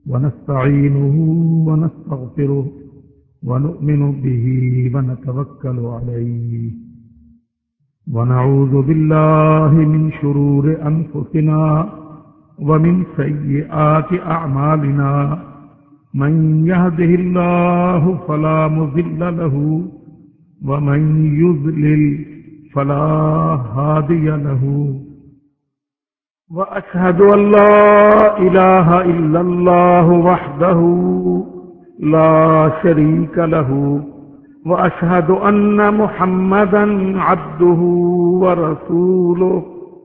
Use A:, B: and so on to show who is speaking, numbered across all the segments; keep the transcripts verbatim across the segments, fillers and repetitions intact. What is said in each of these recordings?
A: ونستعينه ونستغفره ونؤمن به ونتوكل عليه ونعوذ بالله من شرور أنفسنا ومن سيئات أعمالنا من يهده الله فلا مضل له ومن يضلل فلا هادي له وأشهد أن لا إله إلا الله وحده لا شريك له وأشهد أن محمدا عبده ورسوله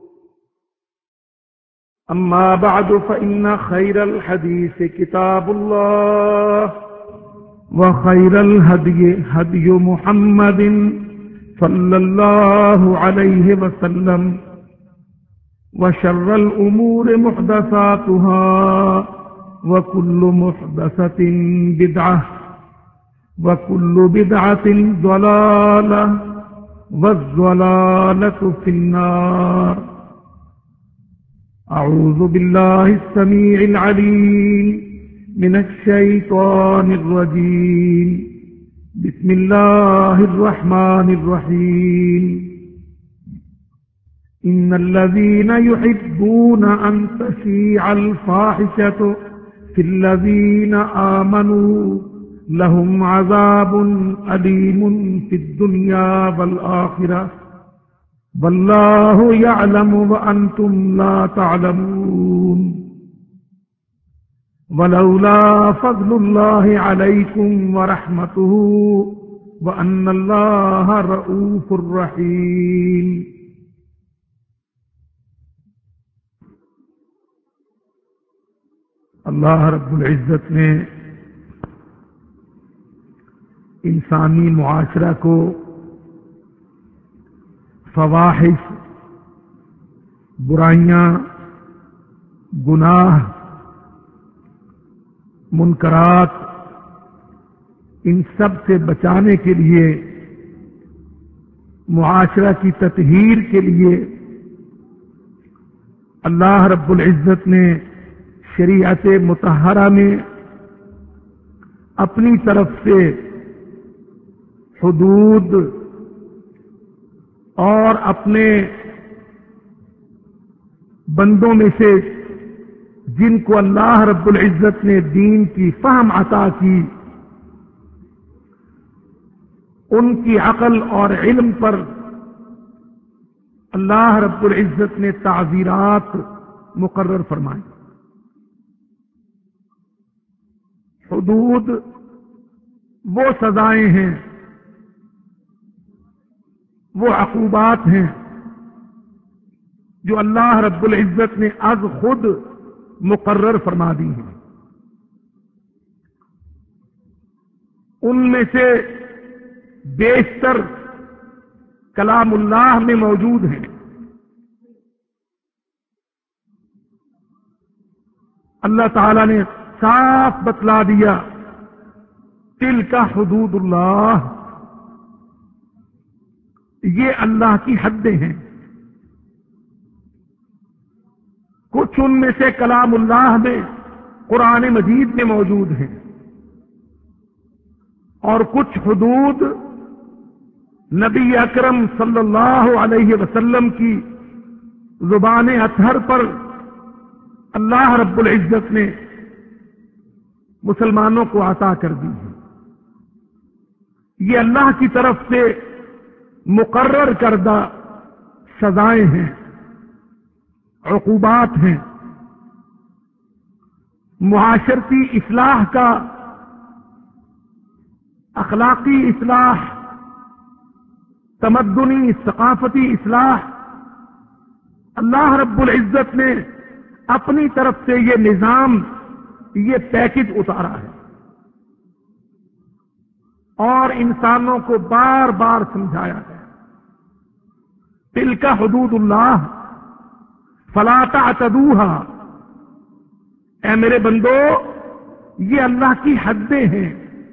A: أما بعد فإن خير الحديث كتاب الله وخير الهدي هدي محمد صلى الله عليه وسلم وشر الأمور محدثاتها وكل محدثة بدعة وكل بدعة ضلالة والضلالة في النار. أعوذ بالله السميع العليم من الشيطان الرجيم. بسم الله الرحمن الرحيم. إن الذين يحبون أن تشيع الفاحشة في الذين آمنوا لهم عذاب أليم في الدنيا والآخرة والله يعلم وأنتم لا تعلمون. ولولا فضل الله عليكم ورحمته وأن الله رؤوف رحيم. اللہ رب العزت نے انسانی معاشرہ کو فواحش، برائیاں، گناہ، منکرات، ان سب سے بچانے کے لیے، معاشرہ کی تطہیر کے لیے اللہ رب العزت نے شریعت مطہرہ میں اپنی طرف سے حدود اور اپنے بندوں میں سے جن کو اللہ رب العزت نے دین کی فہم عطا کی، ان کی عقل اور علم پر اللہ رب العزت نے تعزیرات مقرر فرمائی. حدود وہ سزائیں ہیں، وہ عقوبات ہیں جو اللہ رب العزت نے از خود مقرر فرما دی ہیں. ان میں سے بیشتر کلام اللہ میں موجود ہیں. اللہ تعالی نے صاف بتلا دیا، تلک حدود اللہ، یہ اللہ کی حدیں ہیں. کچھ ان میں سے کلام اللہ میں، قرآن مجید میں موجود ہیں، اور کچھ حدود نبی اکرم صلی اللہ علیہ وسلم کی زبان اطہر پر اللہ رب العزت نے مسلمانوں کو عطا کر دی ہے. یہ اللہ کی طرف سے مقرر کردہ سزائیں ہیں، عقوبات ہیں. معاشرتی اصلاح کا، اخلاقی اصلاح، تمدنی ثقافتی اصلاح، اللہ رب العزت نے اپنی طرف سے یہ نظام، یہ پیکج اتارا ہے اور انسانوں کو بار بار سمجھایا ہے. تلک حدود اللہ فلا تعتدوها، اے میرے بندو یہ اللہ کی حدیں ہیں،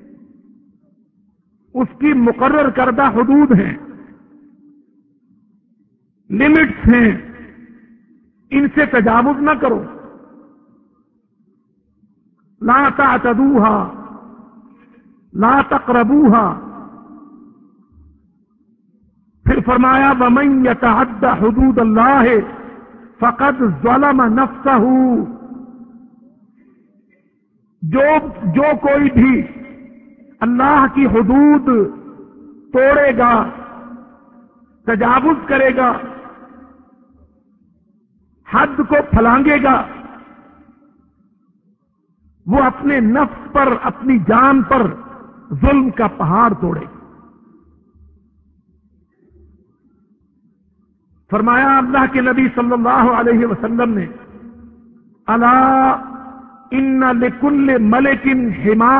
A: اس کی مقرر کردہ حدود ہیں، لمٹس ہیں، ان سے تجاوز نہ کرو. لا تعتدوها لا تقربوها. پھر فرمایا ومن یتعد حدود اللہ فقد ظلم نفسہ. جو جو کوئی بھی اللہ کی حدود توڑے گا، تجاوز کرے گا، حد کو پھلانگے گا، وہ اپنے نفس پر، اپنی جان پر ظلم کا پہاڑ توڑے گا. فرمایا اللہ کے نبی صلی اللہ علیہ وسلم نے الا ان لکل ملک حما.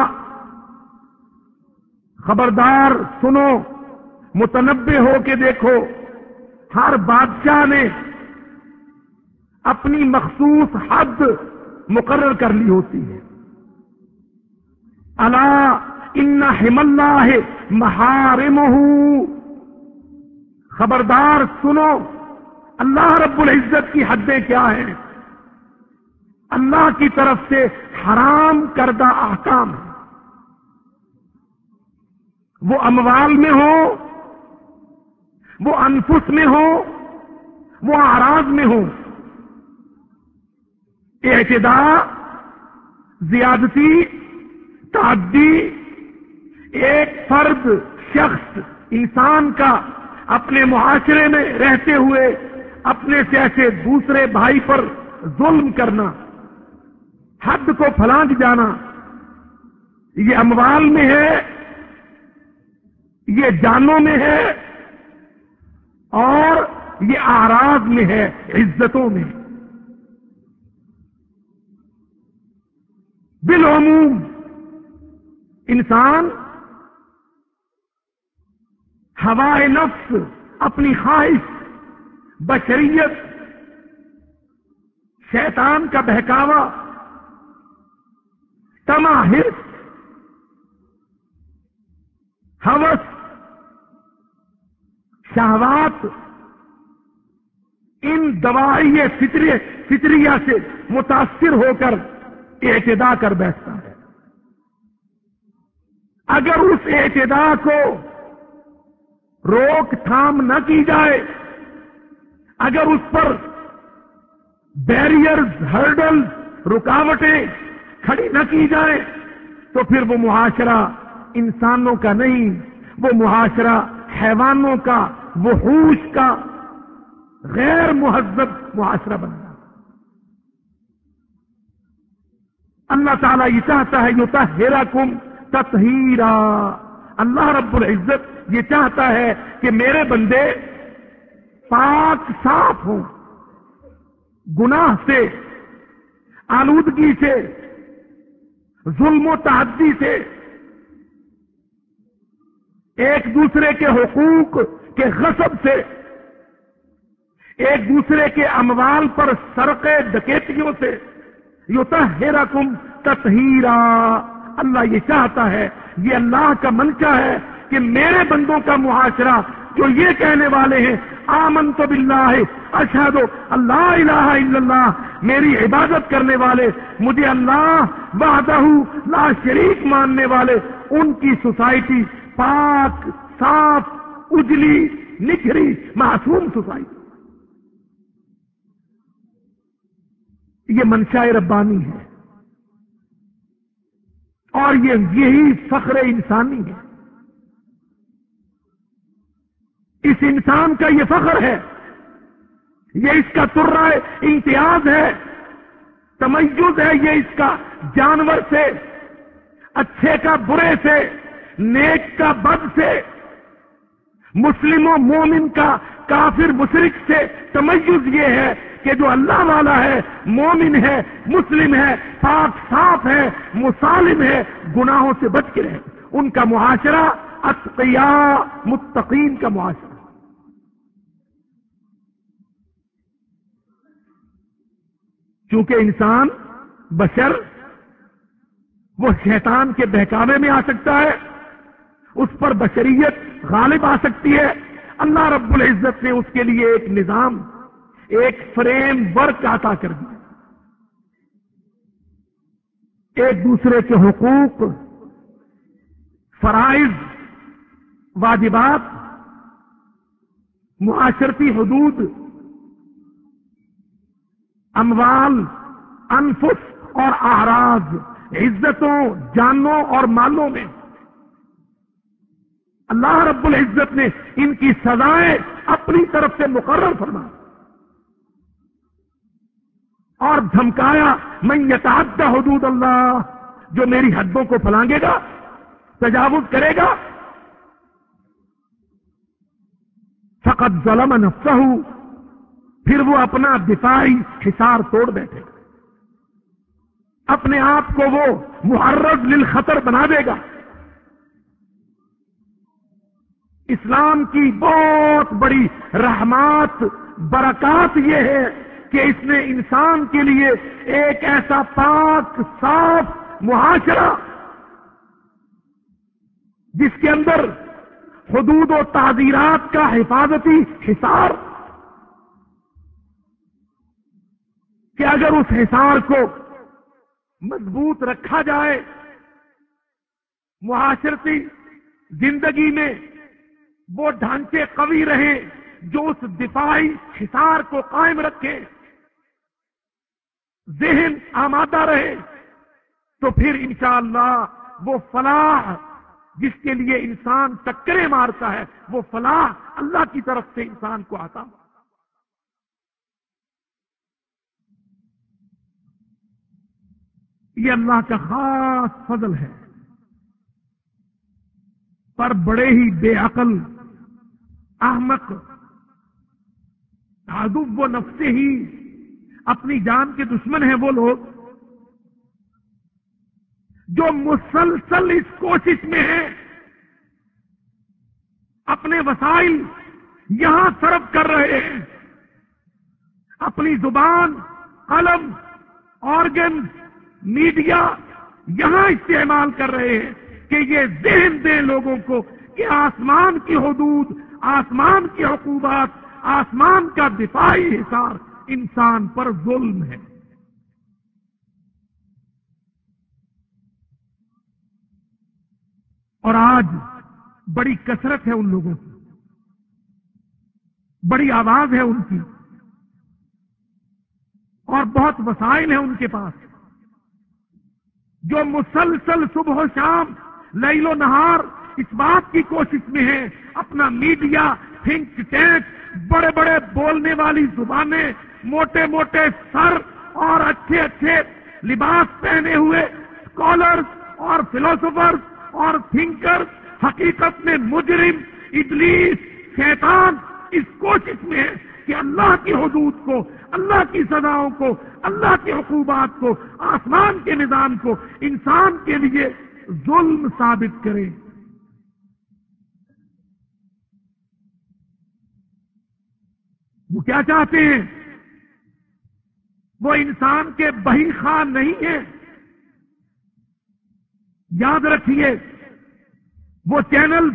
A: خبردار سنو، متنبہ ہو کے دیکھو، ہر بادشاہ نے اپنی مخصوص حد مقرر کر لی ہوتی ہے. الا ان حم اللہ محارمہ. خبردار سنو، اللہ رب العزت کی حدیں کیا ہیں؟ اللہ کی طرف سے حرام کردہ احکام ہیں. وہ اموال میں ہو، وہ انفس میں ہو، وہ اعراض میں ہو. اعتداء، زیادتی، تعدی ایک فرد، شخص، انسان کا اپنے معاشرے میں رہتے ہوئے اپنے سے ایسے دوسرے بھائی پر ظلم کرنا، حد کو پھلانگ جانا، یہ اموال میں ہے، یہ جانوں میں ہے، اور یہ اعراض میں ہے، عزتوں میں. بالعموم انسان ہوائے نفس، اپنی خواہش، بشریت، شیطان کا بہکاوا، طمع، حرص، ہوس، شہوات، ان دواعی فطریہ سے متاثر ہو کر اعتداء کر بیٹھتا ہے. اگر اس اعتداء کو روک تھام نہ کی جائے، اگر اس پر بیریئرز، ہرڈلز، رکاوٹیں کھڑی نہ کی جائیں، تو پھر وہ معاشرہ انسانوں کا نہیں، وہ معاشرہ حیوانوں کا، وحوش کا، غیر مہذب معاشرہ بنتا. اللہ تعالیٰ یہ چاہتا ہے یطہرکم تطہیرا. اللہ رب العزت یہ چاہتا ہے کہ میرے بندے پاک صاف ہوں، گناہ سے، آلودگی سے، ظلم و تعدی سے، ایک دوسرے کے حقوق کے غصب سے، ایک دوسرے کے اموال پر سرقے ڈکیتیوں سے. یطہرکم تطہیرا. اللہ یہ چاہتا ہے، یہ اللہ کا منشا ہے کہ میرے بندوں کا معاشرہ جو یہ کہنے والے ہیں آمنت باللہ اشہد اللہ الہ الا اللہ، میری عبادت کرنے والے، مجھے اللہ وحدہ لا شریک ماننے والے، ان کی سوسائٹی پاک، صاف، اجلی، نکھری، معصوم سوسائٹی. یہ منشاء ربانی ہے، اور یہ یہی فخر انسانی ہے. اس انسان کا یہ فخر ہے، یہ اس کا ترہ امتیاز ہے، تمیز ہے. یہ اس کا جانور سے، اچھے کا برے سے، نیک کا بد سے، مسلم و مومن کا کافر مشرک سے تمیز یہ ہے کہ جو اللہ والا ہے، مومن ہے، مسلم ہے، پاک صاف ہے، مسالم ہے، گناہوں سے بچ کے رہے. ان کا معاشرہ اتقیاء، متقین کا معاشرہ. چونکہ انسان، بشر، وہ شیطان کے بہکاوے میں آ سکتا ہے، اس پر بشریت غالب آ سکتی ہے. اللہ رب العزت نے اس کے لیے ایک نظام، ایک فریم ورک عطا کر دیا، ایک دوسرے کے حقوق، فرائض، واجبات، معاشرتی حدود، اموال، انفس اور اعراض، عزتوں، جانوں اور مالوں میں اللہ رب العزت نے ان کی سزائیں اپنی طرف سے مقرر فرما اور دھمکایا، من یتعدی حدود اللہ، جو میری حدوں کو پھلانگے گا، تجاوز کرے گا، فقد ظلم نفسہ، پھر وہ اپنا دفاعی حصار توڑ بیٹھے گا، اپنے آپ کو وہ معرض للخطر بنا دے گا۔ اسلام کی بہت بڑی رحمات، برکات یہ ہے کہ اس نے انسان کے لیے ایک ایسا پاک صاف معاشرہ جس کے اندر حدود و تعزیرات کا حفاظتی حصار، کہ اگر اس حصار کو مضبوط رکھا جائے، معاشرتی زندگی میں وہ ڈھانچے قوی رہیں جو اس دفاعی حصار کو قائم رکھے، ذہن آمادہ رہے، تو پھر انشاءاللہ وہ فلاح جس کے لیے انسان ٹکریں مارتا ہے، وہ فلاح اللہ کی طرف سے انسان کو آتا۔ یہ اللہ کا خاص فضل ہے، پر بڑے ہی بے عقل، احمق، عدو و نفس ہی، اپنی جان کے دشمن ہیں وہ لوگ جو مسلسل اس کوشش میں ہیں اپنے وسائل یہاں صرف کر رہے ہیں، اپنی زبان، قلم، آرگن، میڈیا یہاں استعمال کر رہے ہیں کہ یہ ذہن دیں لوگوں کو کہ آسمان کی حدود، آسمان کی عقوبات، آسمان کا دفاعی حصار انسان پر ظلم ہے۔ اور آج بڑی کثرت ہے ان لوگوں کی، بڑی آواز ہے ان کی، اور بہت وسائل ہیں ان کے پاس، جو مسلسل صبح و شام، لیل و نہار اس بات کی کوشش میں ہیں اپنا میڈیا، تھنک ٹینک، بڑے بڑے بولنے والی زبانیں، موٹے موٹے سر اور اچھے اچھے لباس پہنے ہوئے اسکالرز اور فلاسفرز اور تھنکرز حقیقت میں مجرم، ابلیس، شیطان اس کوشش میں ہے کہ اللہ کی حدود کو، اللہ کی سزاؤں کو، اللہ کی عقوبات کو، آسمان کے نظام کو انسان کے لیے ظلم ثابت کرے۔ وہ کیا چاہتے ہیں؟ وہ انسان کے بہی خان نہیں ہیں۔ یاد رکھیے، وہ چینل،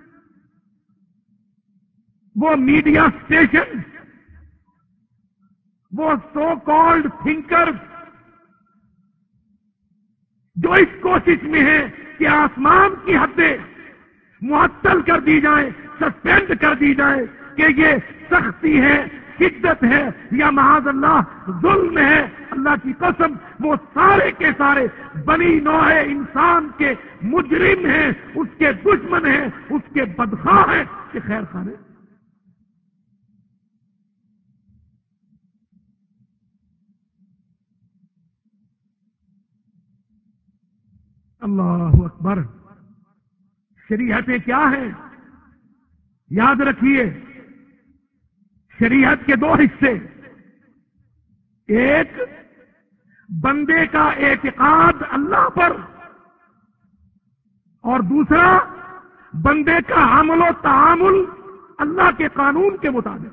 A: وہ میڈیا اسٹیشن، وہ سو کالڈ تھنکر جو اس کوشش میں ہے کہ آسمان کی حدیں معطل کر دی جائیں، سسپینڈ کر دی جائے، کہ یہ سختی ہے، شدت ہے یا معاذ اللہ ظلم ہے، اللہ کی قسم وہ سارے کے سارے بنی نوع انسان کے مجرم ہیں، اس کے دشمن ہیں، اس کے بدخواہ ہیں کہ خیر خانے۔ اللہ اکبر۔ شریعتیں کیا ہیں؟ یاد رکھیے، شریعت کے دو حصے، ایک بندے کا اعتقاد اللہ پر، اور دوسرا بندے کا عمل و تعامل اللہ کے قانون کے مطابق۔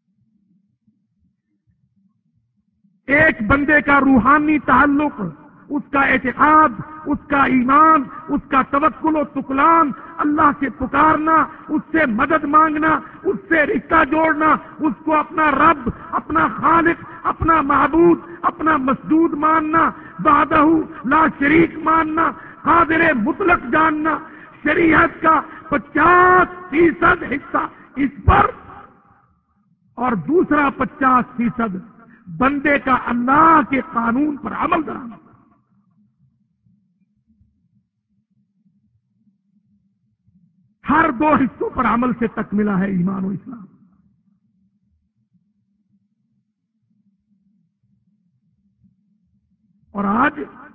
A: ایک بندے کا روحانی تعلق اس کا اعتقاد، اس کا ایمان، اس کا توکل و تکلان، اللہ سے پکارنا، اس سے مدد مانگنا، اس سے رشتہ جوڑنا، اس کو اپنا رب، اپنا خالق، اپنا معبود، اپنا مسجود ماننا، وحدہ لا شریک ماننا، قادر مطلق جاننا، شریعت کا پچاس فیصد حصہ اس پر اور دوسرا پچاس فیصد بندے کا اللہ کے قانون پر عمل کرانا۔ ہر دو حصوں پر عمل سے تک ملا ہے ایمان و اسلام۔ اور آج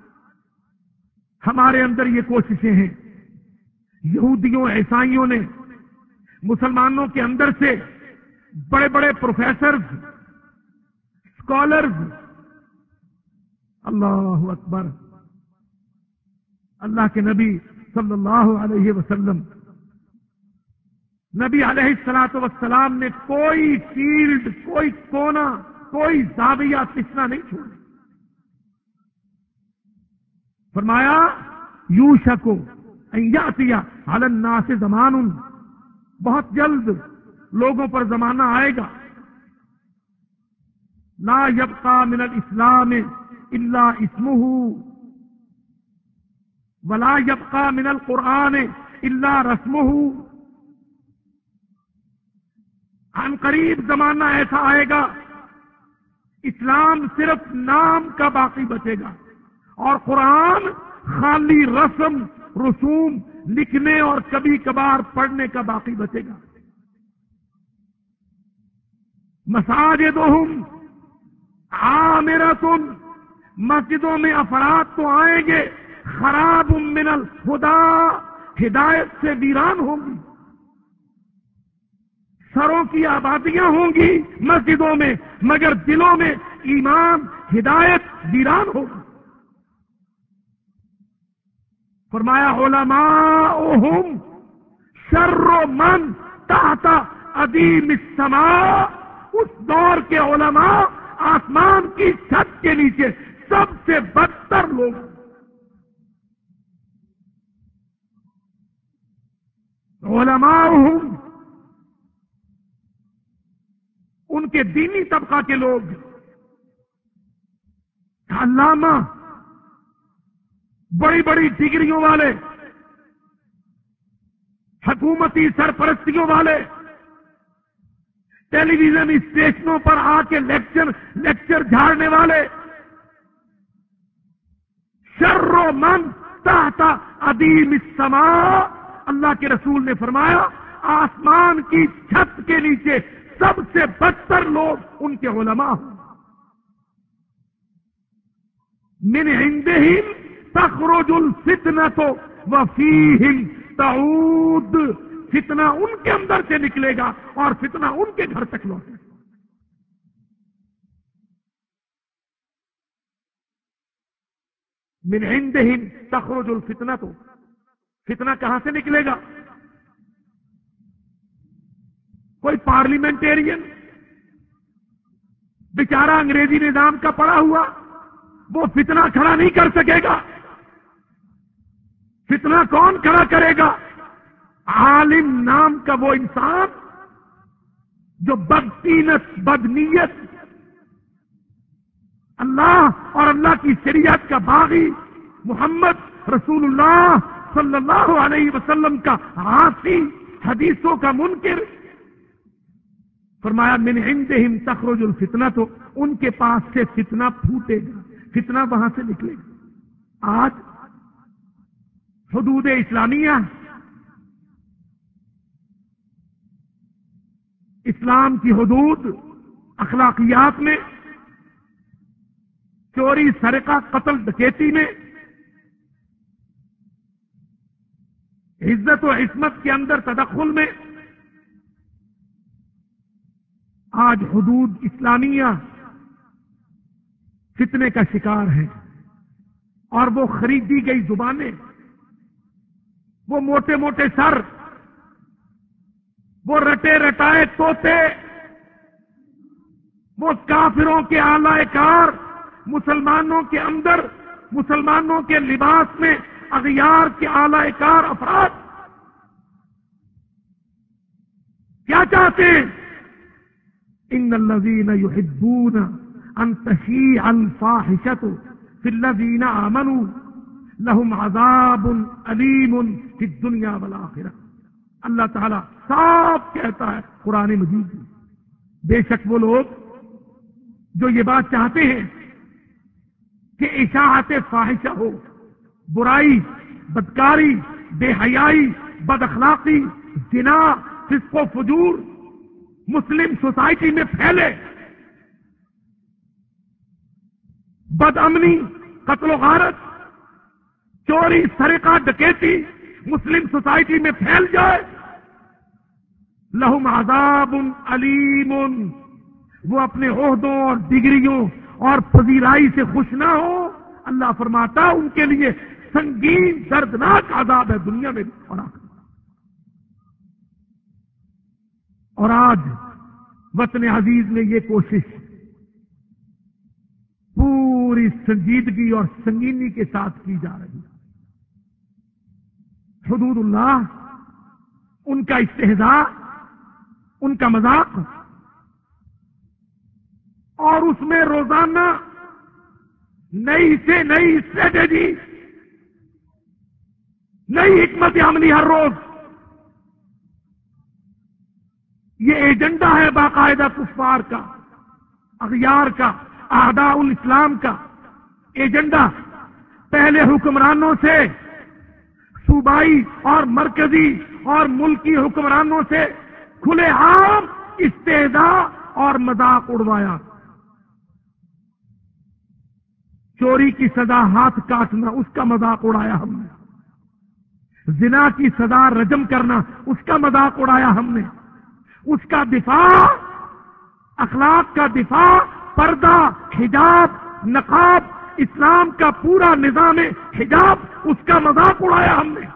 A: ہمارے اندر یہ کوششیں ہیں، یہودیوں عیسائیوں نے مسلمانوں کے اندر سے بڑے بڑے پروفیسرز، اسکالرز، اللہ اکبر، اللہ کے نبی صلی اللہ علیہ وسلم، نبی علیہ الصلوۃ والسلام نے کوئی فیلڈ، کوئی کونا، کوئی زاویہ پچھنا نہیں چھوڑا۔ فرمایا یوشک ان یاتی علی الناس زمان، بہت جلد لوگوں پر زمانہ آئے گا، لا یبقى من الاسلام الا اسمه ولا یبقى من القرآن الا رسمه۔ عن قریب زمانہ ایسا آئے گا اسلام صرف نام کا باقی بچے گا اور قرآن خالی رسم رسوم لکھنے اور کبھی کبھار پڑھنے کا باقی بچے گا۔ مساجدہم عامرۃ، مسجدوں میں افراد تو آئیں گے، خراب من الہدی، ہدایت سے ویران ہوں گی، سروں کی آبادیاں ہوں گی مسجدوں میں، مگر دلوں میں ایمان ہدایت ویران ہوگی۔ فرمایا علماؤہم شر من تحت ادیم السماء، اس دور کے علماء آسمان کی چھت کے نیچے سب سے بدتر لوگ۔ علماؤہم ان کے دینی طبقہ کے لوگ، علامہ، بڑی بڑی ڈگریوں والے، حکومتی سرپرستیوں والے، ٹیلی ویژن اسٹیشنوں پر آ کے لیکچر لیکچر جھاڑنے والے، شر من تحت ادیم السماء، اللہ کے رسول نے فرمایا آسمان کی چھت کے نیچے سب سے بدتر لوگ ان کے علماء ہوں۔ من عندہم تخرج الفتنۃ وفیہم تعود، فتنہ ان کے اندر سے نکلے گا اور فتنہ ان کے گھر تک لوٹے گا۔ من عندہم تخرج الفتنۃ، فتنہ کہاں سے نکلے گا؟ کوئی پارلیمنٹیرین بیچارہ انگریزی نظام کا پڑھا ہوا وہ فتنہ کھڑا نہیں کر سکے گا۔ فتنہ کون کھڑا کرے گا؟ عالم نام کا وہ انسان جو بدتینت، بدنیت، اللہ اور اللہ کی شریعت کا باغی، محمد رسول اللہ صلی اللہ علیہ وسلم کا عاصی، حدیثوں کا منکر۔ فرمایا من عندہم تخرج الفتنہ، تو ان کے پاس سے فتنہ پھوٹے گا، فتنہ وہاں سے نکلے گا۔ آج حدود اسلامیہ، اسلام کی حدود، اخلاقیات میں، چوری، سرقہ، قتل، ڈکیتی میں، عزت و عصمت کے اندر تدخل میں، آج حدود اسلامیہ فتنے کا شکار ہے۔ اور وہ خریدی گئی زبانیں، وہ موٹے موٹے سر، وہ رٹے رٹائے طوطے، وہ کافروں کے آلائے کار مسلمانوں کے اندر مسلمانوں کے لباس میں اغیار کے اعلی کار افراد کیا چاہتے ہیں؟ ان الذین یحبون ان تشیع الفاحشۃ فی الذین آمنوا لہم عذاب علیم فی الدنیا والآخرہ۔ اللہ تعالیٰ صاف کہتا ہے قرآن مجید میں، بے شک وہ لوگ جو یہ بات چاہتے ہیں کہ اشاعت فاحشہ ہو، برائی، بدکاری، بے حیائی، بد اخلاقی، زنا، فسق و فجور مسلم سوسائٹی میں پھیلے، بد امنی، قتل و غارت، چوری، سرقہ، ڈکیتی مسلم سوسائٹی میں پھیل جائے، لہم عذاب علیم، وہ اپنے عہدوں اور ڈگریوں اور پذیرائی سے خوش نہ ہو، اللہ فرماتا ان کے لیے سنگین دردناک عذاب ہے دنیا میں بھی اور آخرت۔ اور آج وطن عزیز میں یہ کوشش پوری سنجیدگی اور سنگینی کے ساتھ کی جا رہی ہے۔ حدود اللہ، ان کا استہزاء، ان کا مذاق، اور اس میں روزانہ نئی سے نئی اسٹریٹجی، نئی حکمت عملی ہر روز، یہ ایجنڈا ہے باقاعدہ کفار کا، اغیار کا، اعداء الاسلام کا ایجنڈا۔ پہلے حکمرانوں سے، صوبائی اور مرکزی اور ملکی حکمرانوں سے کھلے عام استہزاء اور مذاق اڑوایا۔ چوری کی سزا ہاتھ کاٹنا، اس کا مذاق اڑایا ہم نے۔ زنا کی سزا رجم کرنا، اس کا مذاق اڑایا ہم نے۔ اس کا دفاع، اخلاق کا دفاع، پردہ، حجاب، نقاب، اسلام کا پورا نظام حجاب، اس کا مذاق اڑایا ہم نے۔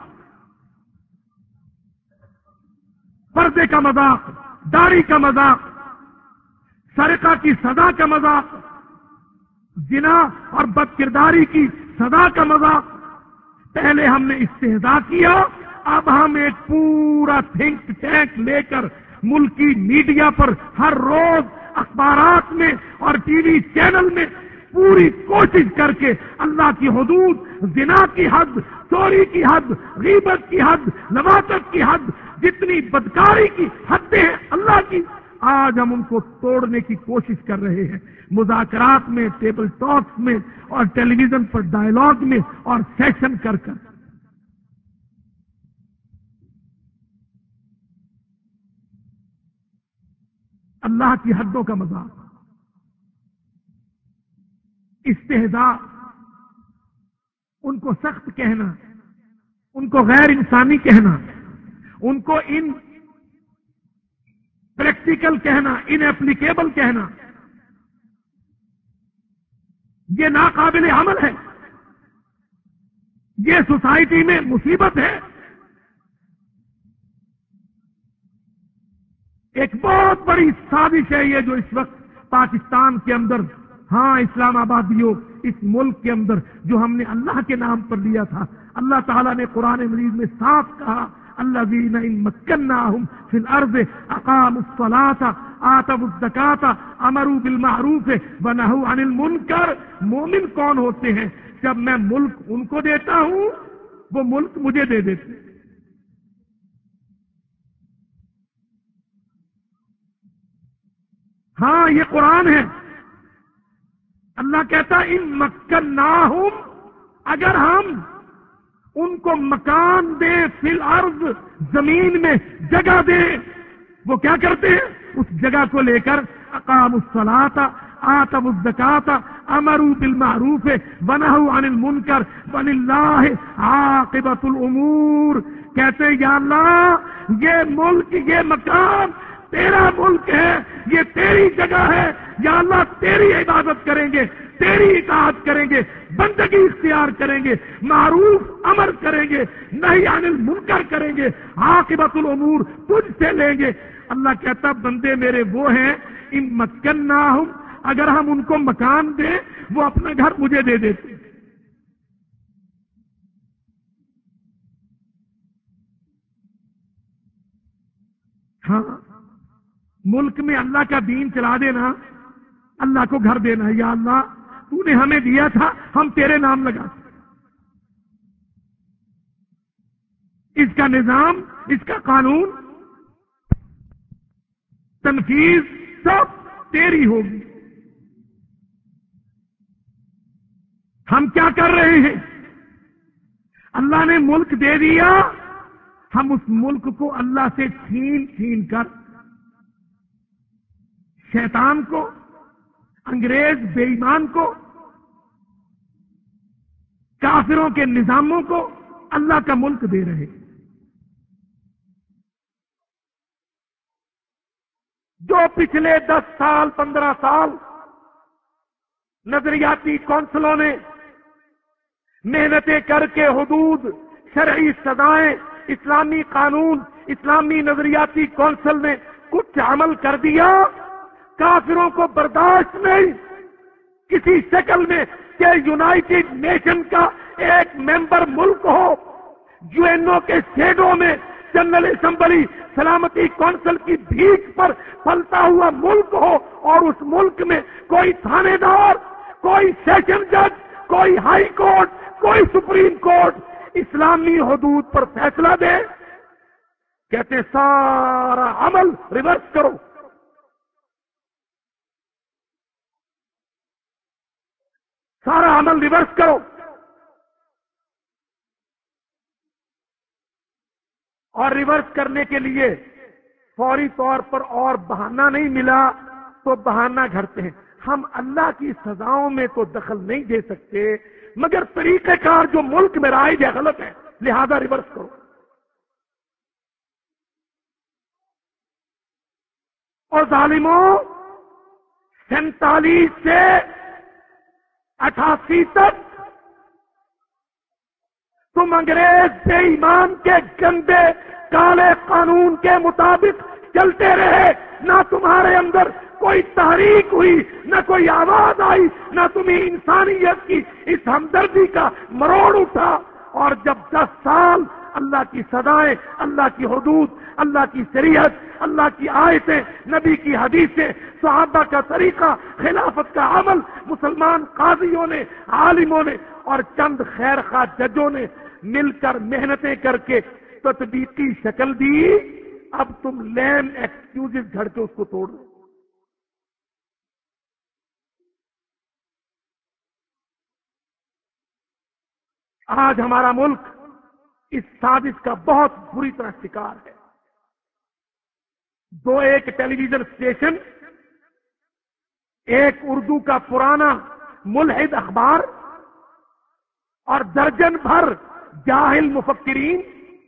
A: پردے کا مذاق، داڑھی کا مذاق، سرقہ کی سزا کا مذاق، زنا اور بد کرداری کی سزا کا مذاق۔ پہلے ہم نے استہزاء کیا، اب ہم ایک پورا تھنک ٹینک لے کر ملکی میڈیا پر ہر روز اخبارات میں اور ٹی وی چینل میں پوری کوشش کر کے اللہ کی حدود، زنا کی حد، چوری کی حد، غیبت کی حد، لواطت کی حد، جتنی بدکاری کی حدیں ہیں اللہ کی، آج ہم ان کو توڑنے کی کوشش کر رہے ہیں، مذاکرات میں، ٹیبل ٹاکس میں اور ٹیلی ویژن پر ڈائلاگ میں اور سیشن کر کر۔ اللہ کی حدوں کا مذاق، استہزاء، ان کو سخت کہنا، ان کو غیر انسانی کہنا، ان کو ان پریکٹیکل کہنا، ان ایپلیکیبل کہنا، یہ ناقابل عمل ہے، یہ سوسائٹی میں مصیبت ہے۔ ایک بہت بڑی سازش ہے یہ جو اس وقت پاکستان کے اندر، ہاں اسلام آبادیوں، اس ملک کے اندر جو ہم نے اللہ کے نام پر لیا تھا۔ اللہ تعالیٰ نے قرآن مجید میں صاف کہا، الذین ان مکناہم فی الارض اقاموا الصلاۃ آتوا الزکاۃ امروا بالمعروف ونہوا عن المنکر۔ مومن کون ہوتے ہیں؟ جب میں ملک ان کو دیتا ہوں، وہ ملک مجھے دے دیتے ہیں۔ ہاں یہ قرآن ہے۔ اللہ کہتا ان مکناہم، اگر ہم ان کو مکان دیں، فی الارض، زمین میں جگہ دیں، وہ کیا کرتے ہیں؟ اس جگہ کو لے کر اقاموا الصلاۃ آتوا الزکاۃ امروا بالمعروف ونہوا عن المنکر وللہ عاقبۃ الامور۔ کہتے ہیں یا اللہ یہ ملک، یہ مکان تیرا ملک ہے، یہ تیری جگہ ہے، یا اللہ تیری عبادت کریں گے، تیری اطاعت کریں گے، بندگی اختیار کریں گے، معروف امر کریں گے، نہی عن المنکر کریں گے، عاقبۃ الامور تجھ سے لیں گے۔ اللہ کہتا بندے میرے وہ ہیں ان مکناہم، اگر ہم ان کو مکان دیں وہ اپنا گھر مجھے دے دیتے، ہاں، ملک میں اللہ کا دین چلا دینا، اللہ کو گھر دینا، یا اللہ تو نے ہمیں دیا تھا، ہم تیرے نام لگاتے، اس کا نظام، اس کا قانون، تنفیذ سب تیری ہوگی۔ ہم کیا کر رہے ہیں؟ اللہ نے ملک دے دیا، ہم اس ملک کو اللہ سے چھین چھین کر شیطان کو، انگریز بے ایمان کو، کافروں کے نظاموں کو اللہ کا ملک دے رہے ہیں۔ جو پچھلے دس سال پندرہ سال نظریاتی کونسلوں نے محنتیں کر کے حدود، شرعی سزائیں، اسلامی قانون، اسلامی نظریاتی کونسل نے کچھ عمل کر دیا، کافروں کو برداشت نہیں کسی شکل میں کہ یونائٹڈ نیشن کا ایک ممبر ملک ہو، یو این او کے شیڈوں میں جنرل اسمبلی سلامتی کونسل کی بھیک پر پلتا ہوا ملک ہو، اور اس ملک میں کوئی تھانے دار، کوئی سیشن جج، کوئی ہائی کورٹ، کوئی سپریم کورٹ اسلامی حدود پر فیصلہ دے۔ کہتے ہیں سارا عمل ریورس کرو، سارا عمل ریورس کرو۔ اور ریورس کرنے کے لیے فوری طور پر اور بہانہ نہیں ملا تو بہانہ گھڑتے ہیں۔ ہم اللہ کی سزاؤں میں تو دخل نہیں دے سکتے، مگر طریقہ کار جو ملک میں رائج ہے غلط ہے، لہذا ریورس کرو۔ اور ظالموں، سینتالیس سے اٹھاسی تک تم انگریز بے ایمان کے گندے کالے قانون کے مطابق چلتے رہے، نہ تمہارے اندر کوئی تحریک ہوئی، نہ کوئی آواز آئی، نہ تمہیں انسانیت کی اس ہمدردی کا مروڑ اٹھا۔ اور جب دس سال اللہ کی سزائیں، اللہ کی حدود، اللہ کی شریعت، اللہ کی آیتیں، نبی کی حدیثیں، صحابہ کا طریقہ، خلافت کا عمل، مسلمان قاضیوں نے، عالموں نے اور چند خیر خواہ ججوں نے مل کر محنتیں کر کے تطبیقی شکل دی، اب تم لیم ایکسکیوزز گھڑ کے اس کو توڑ دو۔ آج ہمارا ملک اس سازش کا بہت بری طرح شکار ہے۔ دو ایک ٹیلی ویژن اسٹیشن، ایک اردو کا پرانا ملحد اخبار اور درجن بھر جاہل مفکرین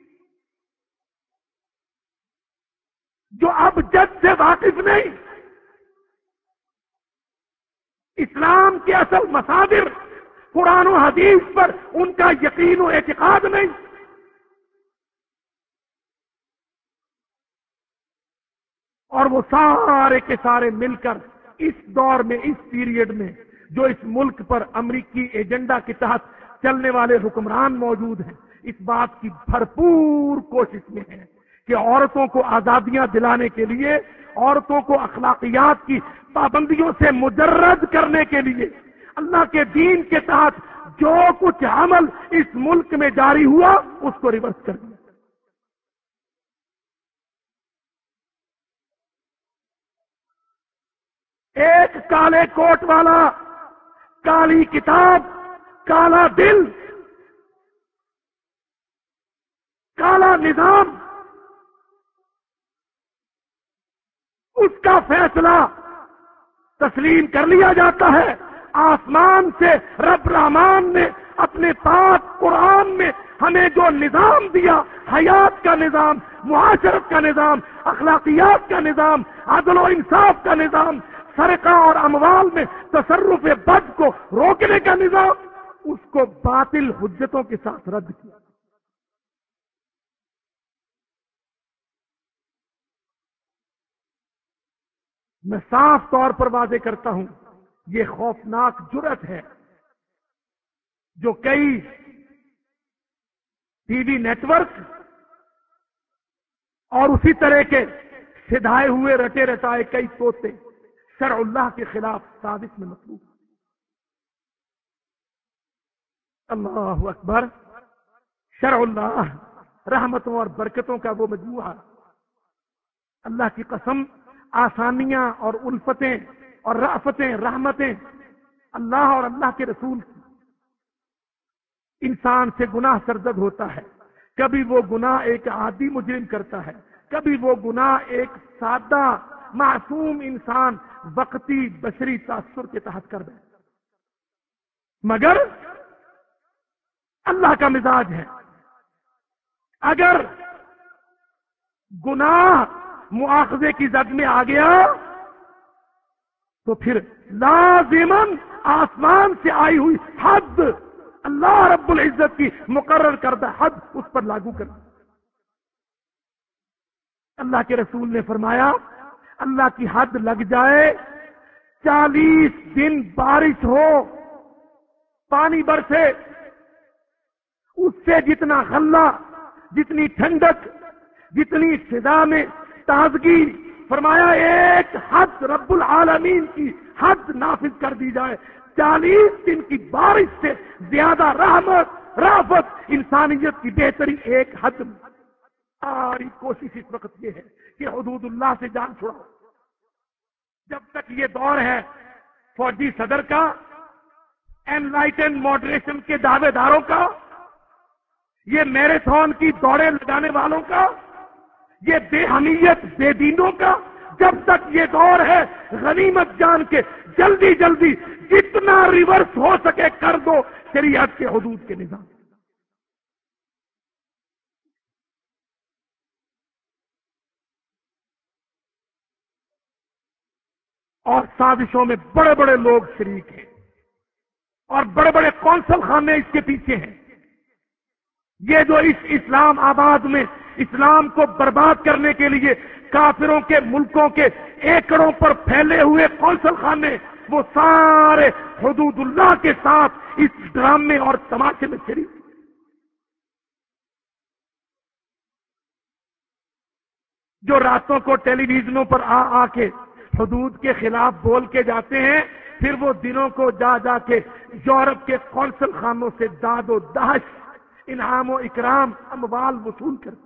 A: جو اب جد سے واقف نہیں، اسلام کے اصل مصادر قرآن و حدیث پر ان کا یقین و اعتقاد نہیں، اور وہ سارے کے سارے مل کر اس دور میں، اس پیریڈ میں جو اس ملک پر امریکی ایجنڈا کے تحت چلنے والے حکمران موجود ہیں، اس بات کی بھرپور کوشش میں ہے کہ عورتوں کو آزادیاں دلانے کے لیے، عورتوں کو اخلاقیات کی پابندیوں سے مجرد کرنے کے لیے اللہ کے دین کے تحت جو کچھ عمل اس ملک میں جاری ہوا اس کو ریورس کر دیا۔ ایک کالے کوٹ والا، کالی کتاب، کالا دل، کالا نظام، اس کا فیصلہ تسلیم کر لیا جاتا ہے۔ آسمان سے رب رحمان نے اپنے پاک قرآن میں ہمیں جو نظام دیا، حیات کا نظام، معاشرت کا نظام، اخلاقیات کا نظام، عدل و انصاف کا نظام، سرقہ اور اموال میں تصرف بد کو روکنے کا نظام، اس کو باطل حجتوں کے ساتھ رد کیا۔ میں صاف طور پر واضح کرتا ہوں، یہ خوفناک جرأت ہے جو کئی ٹی وی نیٹ ورک اور اسی طرح کے سدھائے ہوئے رٹے رٹائے کئی طوطے شرع اللہ کے خلاف سازش میں مصروف. اللہ اکبر. شرع اللہ رحمتوں اور برکتوں کا وہ مجموعہ. اللہ کی قسم آسانیاں اور الفتیں اور رأفتیں رحمتیں اللہ اور اللہ کے رسول کی. انسان سے گناہ سرزد ہوتا ہے. کبھی وہ گناہ ایک عادی مجرم کرتا ہے, کبھی وہ گناہ ایک سادہ معصوم انسان وقتی بشری تاثر کے تحت کر بیٹھتا. مگر اللہ کا مزاج ہے, اگر گناہ مواخذے کی زد میں آ گیا تو پھر لازماً آسمان سے آئی ہوئی حد, اللہ رب العزت کی مقرر کردہ حد اس پر لاگو کر. اللہ کے رسول نے فرمایا اللہ کی حد لگ جائے, چالیس دن بارش ہو, پانی برسے, اس سے جتنا غلہ, جتنی ٹھنڈک, جتنی فضا میں تازگی, فرمایا ایک حد رب العالمین کی حد نافذ کر دی جائے, چالیس دن کی بارش سے زیادہ رحمت رافت انسانیت کی بہترین ایک حد. ساری کوشش اس وقت یہ ہے کہ حدود اللہ سے جان چھڑاؤ. جب تک یہ دور ہے فوجی صدر کا, این لائٹن ماڈریشن کے دعوے داروں کا, یہ میراتھن کی دوڑیں لگانے والوں کا, یہ بے حمیت بے دینوں کا, جب تک یہ دور ہے غنیمت جان کے جلدی جلدی جتنا ریورس ہو سکے کر دو شریعت کے حدود کے نظام. اور سازشوں میں بڑے بڑے لوگ شریک ہیں اور بڑے بڑے کونسل خانے اس کے پیچھے ہیں. یہ جو اس اسلام آباد میں اسلام کو برباد کرنے کے لیے کافروں کے ملکوں کے ایکڑوں پر پھیلے ہوئے کونسل خانے, وہ سارے حدود اللہ کے ساتھ اس ڈرامے اور تماشے میں شریک. جو راتوں کو ٹیلی ویژنوں پر آ آ کے حدود کے خلاف بول کے جاتے ہیں, پھر وہ دنوں کو جا جا کے یورپ کے کونسل خانوں سے داد و دہش, انعام و اکرام, اموال وصول کرتے.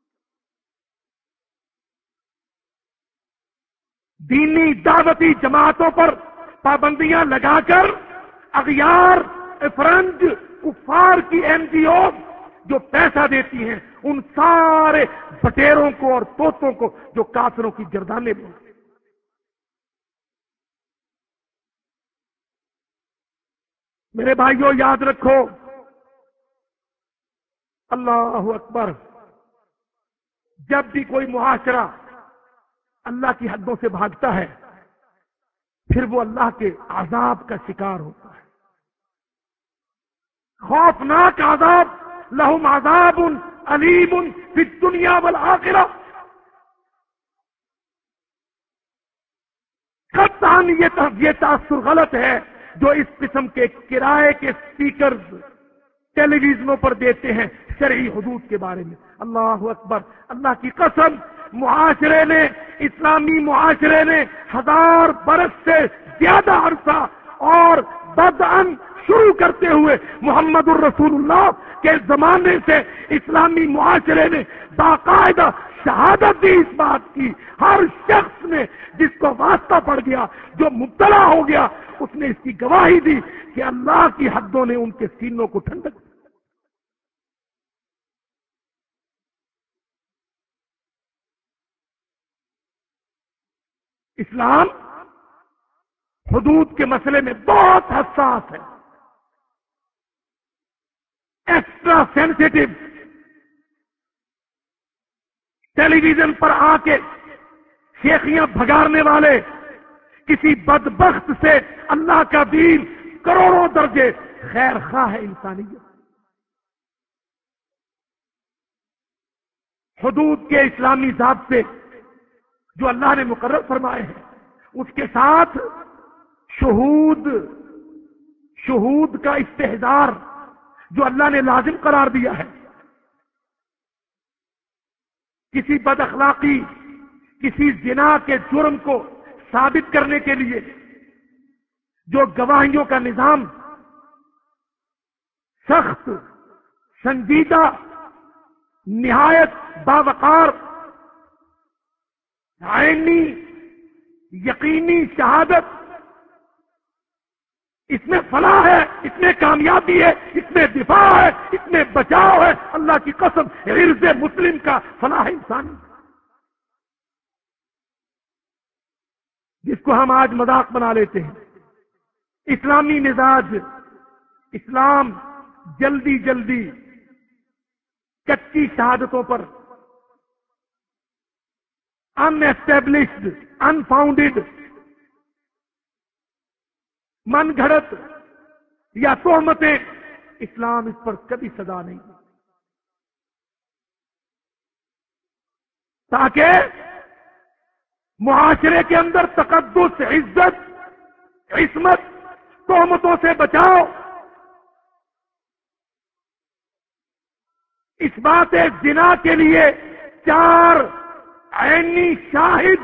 A: دینی دعوتی جماعتوں پر پابندیاں لگا کر اغیار افرنج کفار کی این جی او جو پیسہ دیتی ہیں ان سارے بٹیروں کو اور طوطوں کو جو کافروں کی گردانیں بولتے. میرے بھائیوں یاد رکھو, اللہ اکبر, جب بھی کوئی معاشرہ اللہ کی حدوں سے بھاگتا ہے پھر وہ اللہ کے عذاب کا شکار ہوتا ہے. خوفناک عذاب, لہم عذاب علیم فی الدنیا والآخرہ. قطعاً یہ تاثر غلط ہے جو اس قسم کے کرائے کے سپیکرز ٹیلی ویژنوں پر دیتے ہیں شرعی حدود کے بارے میں. اللہ اکبر. اللہ کی قسم, معاشرے نے, اسلامی معاشرے نے ہزار برس سے زیادہ عرصہ اور بدعن شروع کرتے ہوئے محمد الرسول اللہ کے زمانے سے اسلامی معاشرے نے باقاعدہ شہادت دی اس بات کی, ہر شخص نے جس کو واسطہ پڑ گیا, جو مبتلا ہو گیا, اس نے اس کی گواہی دی کہ اللہ کی حدوں نے ان کے سینوں کو ٹھنڈک دی. اسلام حدود کے مسئلے میں بہت حساس ہے, ایکسٹرا سینسیٹیو. ٹیلی ویژن پر آ کے شیخیاں بھگارنے والے کسی بدبخت سے اللہ کا دین کروڑوں درجے خیر خواہ ہے انسانیت. حدود کے اسلامی ضابطے جو اللہ نے مقرر فرمائے ہیں, اس کے ساتھ شہود شہود کا استحضار جو اللہ نے لازم قرار دیا ہے. کسی بد اخلاقی, کسی زنا کے جرم کو ثابت کرنے کے لیے جو گواہیوں کا نظام سخت، سنجیدہ، نہایت باوقار، عینی، یقینی شہادت، اس میں فلاح ہے، اس میں کامیابی ہے، اس میں دفاع ہے، اس میں بچاؤ ہے، اللہ کی قسم عرض مسلم کا فلاح انسانی، جس کو ہم آج مذاق بنا لیتے ہیں۔ اسلامی مزاج، اسلام جلدی جلدی کچی شہادتوں پر، ان اسٹیبلشڈ، ان فاؤنڈیڈ، من گھڑت یا تہمتیں، اسلام اس پر کبھی سزا نہیں دی، تاکہ معاشرے کے اندر تقدس، عزت، عصمت، تہمتوں سے بچاؤ۔ اس بات زنا کے لیے چار عینی شاہد،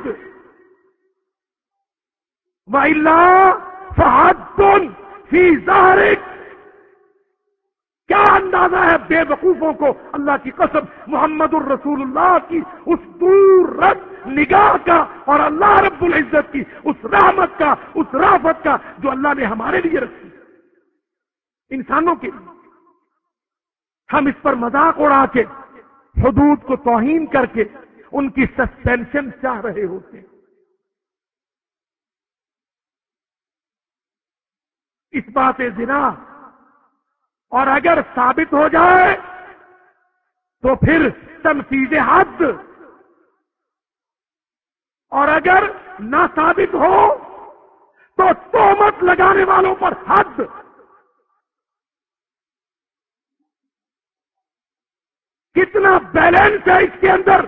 A: وَإِلَّا فَحَدٌّ فِي ذَلِكَ، کیا اندازہ ہے بے وقوفوں کو اللہ کی قسم محمد الرسول اللہ کی اس دور رس نگاہ کا اور اللہ رب العزت کی اس رحمت کا، اس رافت کا جو اللہ نے ہمارے لیے رکھی انسانوں کے لیے۔ ہم اس پر مذاق اڑا کے، حدود کو توہین کر کے ان کی سسپینشن چاہ رہے ہوتے ہیں۔ اس بات زنا اور اگر ثابت ہو جائے تو پھر تنفیذ حد، اور اگر نہ ثابت ہو تو تہمت لگانے والوں پر حد۔ کتنا بیلنس ہے اس کے اندر؟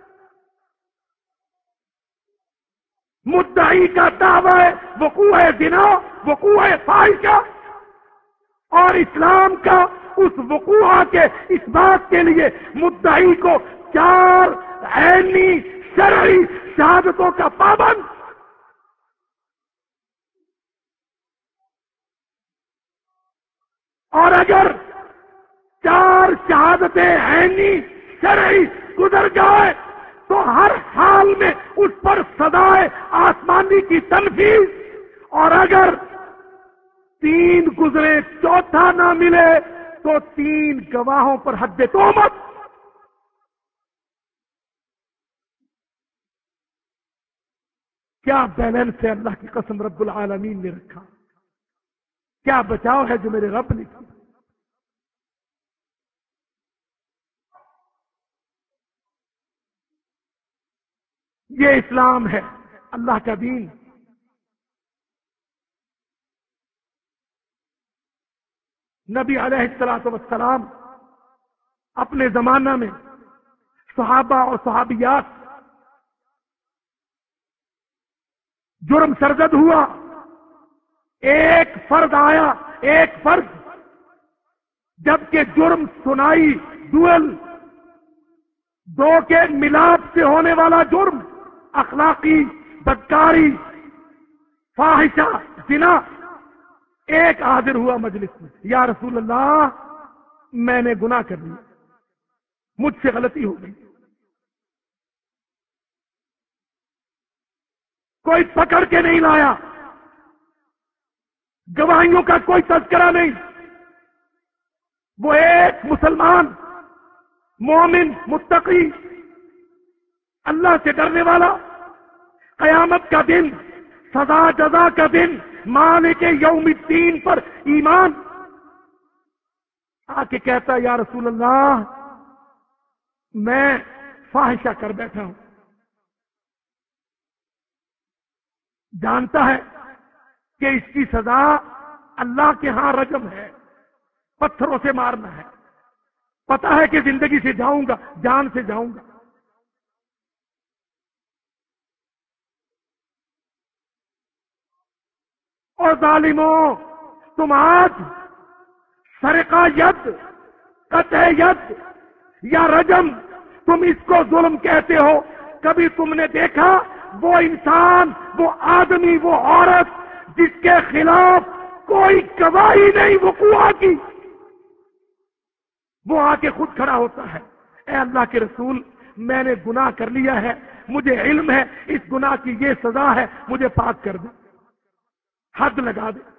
A: مدعی کا دعوی وقوع زنا، وقوع فاحشہ، اور اسلام کا اس وقوع کے اس بات کے لیے مدعی کو چار عینی شرعی شہادتوں کا پابند۔ اور اگر چار شہادتیں عینی شرعی گزر جائے تو ہر حال میں اس پر سزائے آسمانی کی تنفیذ، اور اگر تین گزرے چوتھا نہ ملے تو تین گواہوں پر حد تہمت۔ کیا بیلنس ہے اللہ کی قسم رب العالمین نے رکھا، کیا بچاؤ ہے جو میرے رب نے کیا۔ یہ اسلام ہے، اللہ کا دین۔ نبی علیہ الصلوۃ والسلام اپنے زمانہ میں صحابہ اور صحابیات جرم سرزد ہوا، ایک فرد آیا، ایک فرد، جبکہ جرم سنائی، ڈوئل، دو کے ملاپ سے ہونے والا جرم، اخلاقی بدکاری، فاحشہ، زنا، ایک حاضر ہوا مجلس میں، یا رسول اللہ میں نے گناہ کر لیا، مجھ سے غلطی ہو گئی۔ کوئی پکڑ کے نہیں لایا، گواہیوں کا کوئی تذکرہ نہیں، وہ ایک مسلمان، مومن، متقی، اللہ سے ڈرنے والا، قیامت کا دن، سزا جزا کا دن، مالک یوم الدین پر ایمان، آ کے کہتا یا رسول اللہ میں فاحشہ کر بیٹھا ہوں، جانتا ہے کہ اس کی سزا اللہ کے ہاں رجم ہے، پتھروں سے مارنا ہے، پتا ہے کہ زندگی سے جاؤں گا، جان سے جاؤں گا۔ اور ظالموں، تم آج سرقہ ید، قطع ید یا رجم، تم اس کو ظلم کہتے ہو، کبھی تم نے دیکھا وہ انسان، وہ آدمی، وہ عورت جس کے خلاف کوئی گواہی نہیں وقوع کی، وہ آ کے خود کھڑا ہوتا ہے، اے اللہ کے رسول میں نے گناہ کر لیا ہے، مجھے علم ہے اس گناہ کی یہ سزا ہے، مجھے پاک کر دے، حد لگا دے۔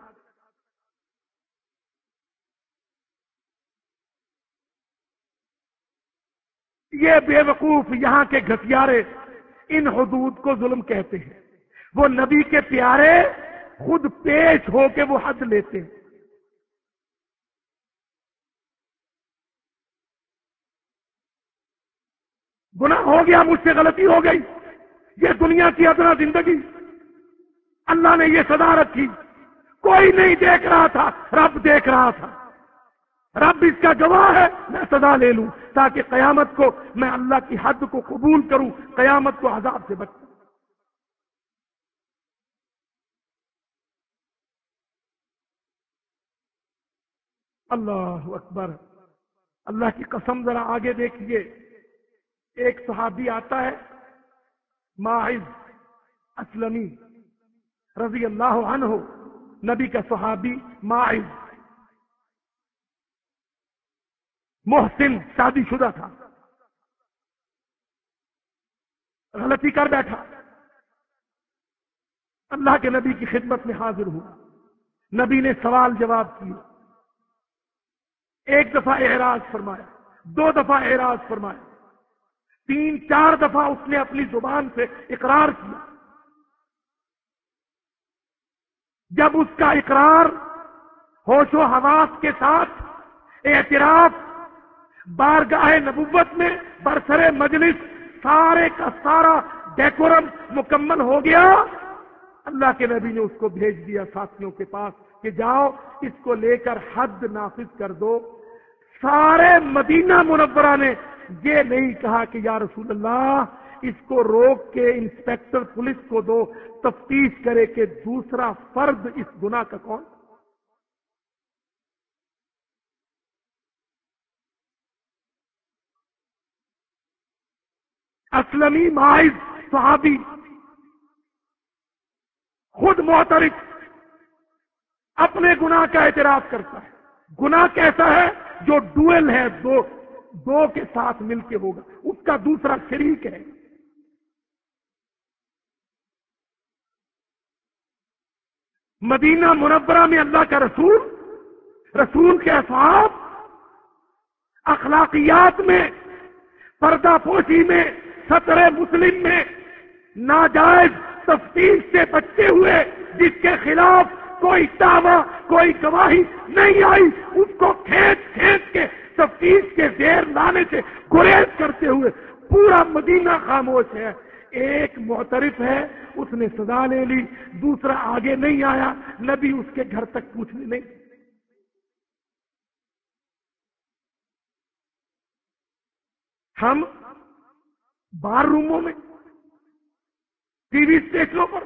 A: یہ بے وقوف یہاں کے گھسیارے ان حدود کو ظلم کہتے ہیں۔ وہ نبی کے پیارے خود پیش ہو کے وہ حد لیتے ہیں۔ گناہ ہو گیا، مجھ سے غلطی ہو گئی، یہ دنیا کی ادنا زندگی، اللہ نے یہ سزا رکھی، کوئی نہیں دیکھ رہا تھا، رب دیکھ رہا تھا، رب اس کا گواہ ہے، میں سزا لے لوں تاکہ قیامت کو میں اللہ کی حد کو قبول کروں، قیامت کو عذاب سے بچوں۔ اللہ اکبر، اللہ کی قسم ذرا آگے دیکھیے، ایک صحابی آتا ہے ماعز اسلمی رضی اللہ عنہ، نبی کا صحابی ماعز، محسن، شادی شدہ تھا، غلطی کر بیٹھا، اللہ کے نبی کی خدمت میں حاضر ہوا، نبی نے سوال جواب کیے، ایک دفعہ اعراض فرمایا، دو دفعہ اعراض فرمایا، تین چار دفعہ اس نے اپنی زبان سے اقرار کیا۔ جب اس کا اقرار ہوش و حواس کے ساتھ اعتراف بارگاہ نبوت میں برسر مجلس سارے کا سارا ڈیکورم مکمل ہو گیا، اللہ کے نبی نے اس کو بھیج دیا ساتھیوں کے پاس کہ جاؤ اس کو لے کر حد نافذ کر دو۔ سارے مدینہ منورہ نے یہ نہیں کہا کہ یا رسول اللہ اس کو روک کے انسپیکٹر پولیس کو دو تفتیش کرے کہ دوسرا فرد اس گناہ کا کون۔ اسلمی ماعز صحابی خود معترف، اپنے گناہ کا اعتراف کرتا ہے۔ گناہ کیسا ہے؟ جو ڈوئل ہے، دو دو کے ساتھ مل کے ہوگا، اس کا دوسرا شریک ہے۔ مدینہ منورہ میں اللہ کا رسول، رسول کے اصحاب اخلاقیات میں، پردہ پوشی میں، ستر مسلم میں ناجائز تفتیش سے بچتے ہوئے جس کے خلاف کوئی دعویٰ، کوئی گواہی نہیں آئی، اس کو کھینچ کھینچ کے تفتیش کے زیر لانے سے گریز کرتے ہوئے پورا مدینہ خاموش ہے۔ ایک معترف ہے، اس نے سزا لے لی، دوسرا آگے نہیں آیا، نبی اس کے گھر تک پوچھنے نہیں۔ ہم بار روموں میں، ٹی وی اسٹیشنوں پر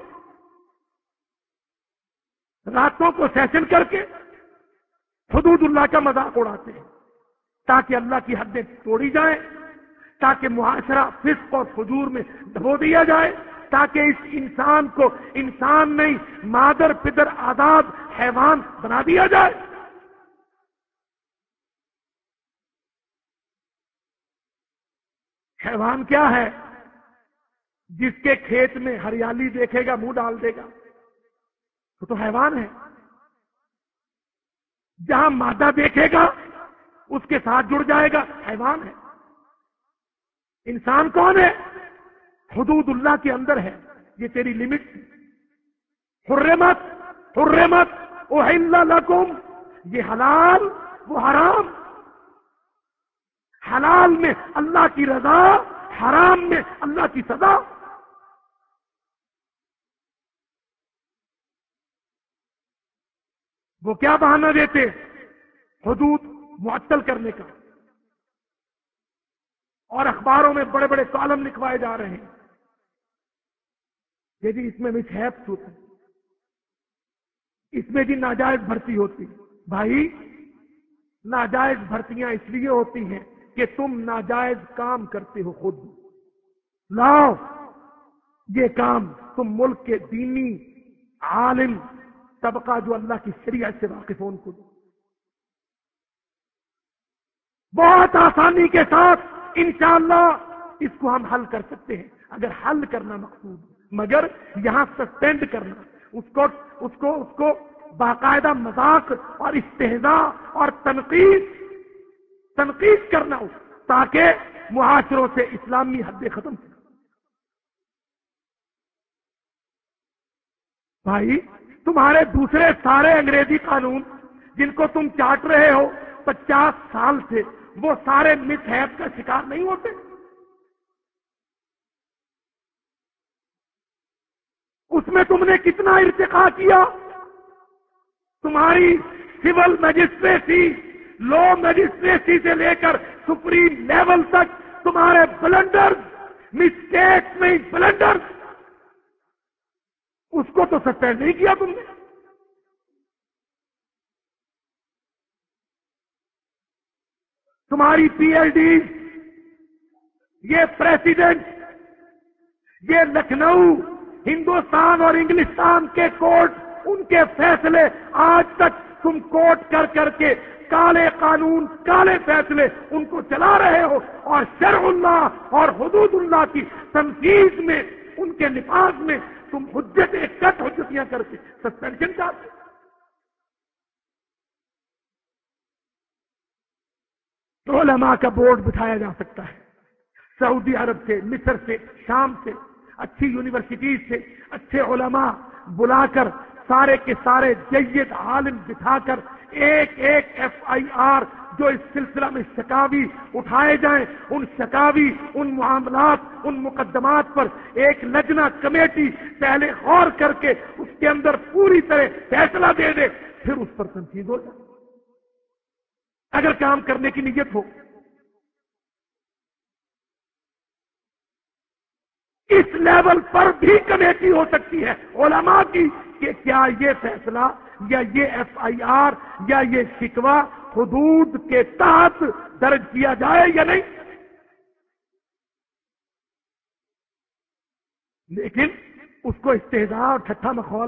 A: راتوں کو سیشن کر کے حدود اللہ کا مذاق اڑاتے ہیں تاکہ اللہ کی حدیں توڑی جائیں، تاکہ معاشرہ فسق اور فجور میں دبو دیا جائے، تاکہ اس انسان کو انسان نہیں مادر پدر آزاد حیوان بنا دیا جائے۔ حیوان کیا ہے؟ جس کے کھیت میں ہریالی دیکھے گا منہ ڈال دے گا، وہ تو حیوان ہے۔ جہاں مادہ دیکھے گا اس کے ساتھ جڑ جائے گا، حیوان ہے۔ انسان کون ہے؟ حدود اللہ کے اندر ہے، یہ تیری لمٹ۔ حرمت حرمت احل لکم، یہ حلال وہ حرام، حلال میں اللہ کی رضا، حرام میں اللہ کی سزا۔ وہ کیا بہانہ دیتے؟ حدود معطل کرنے کا، اور اخباروں میں بڑے بڑے کالم لکھوائے جا رہے ہیں کہ جی اس میں مس ہیپس ہوتا ہے، اس میں جی ناجائز بھرتی ہوتی۔ بھائی ناجائز بھرتیاں اس لیے ہوتی ہیں کہ تم ناجائز کام کرتے ہو خود، لاؤ یہ کام تم ملک کے دینی عالم طبقہ جو اللہ کی شریعت سے واقف ہو ان کو دو. بہت آسانی کے ساتھ انشاءاللہ اس کو ہم حل کر سکتے ہیں اگر حل کرنا مقصود ہے. مگر یہاں سسپینڈ کرنا اس کو اس کو اس کو باقاعدہ مذاق اور استہزاء اور تنقید تنقید کرنا ہو تاکہ معاشروں سے اسلامی حد ختم ہو. بھائی تمہارے دوسرے سارے انگریزی قانون جن کو تم چاٹ رہے ہو پچاس سال سے وہ سارے مس ہیپ کا شکار نہیں ہوتے. اس میں تم نے کتنا ارتقا کیا. تمہاری سول میجسٹریسی لو میجسٹریسی سے لے کر سپریم لیول تک تمہارے بلنڈر مسٹیکس میں بلنڈر اس کو تو سسپینڈ نہیں کیا تم نے. تمہاری پی ایل ڈی یہ پریسیڈنٹ یہ لکھنؤ ہندوستان اور انگلستان کے کورٹ ان کے فیصلے آج تک تم کوٹ کر کر کے کالے قانون کالے فیصلے ان کو چلا رہے ہو اور شرع اللہ اور حدود اللہ کی تنفیذ میں ان کے نفاذ میں تم حجت کٹ حجتیاں کر کے سسپینشن چاہتے. تو علماء کا بورڈ بٹھایا جا سکتا ہے سعودی عرب سے مصر سے شام سے اچھی یونیورسٹیز سے اچھے علماء بلا کر سارے کے سارے جید عالم بٹھا کر ایک ایک ایف آئی آر جو اس سلسلہ میں شکاوی اٹھائے جائیں ان شکاوی ان معاملات ان مقدمات پر ایک لجنہ کمیٹی پہلے غور کر کے اس کے اندر پوری طرح فیصلہ دے دے پھر اس پر تنقید ہو جائے اگر کام کرنے کی نیت ہو. اس لیول پر بھی کمیٹی ہو سکتی ہے علماء کی کہ کیا یہ فیصلہ یا یہ ایف آئی آر یا یہ شکوہ حدود کے تحت درج کیا جائے یا نہیں. لیکن اس کو استہزاء اور ٹھٹھا مخول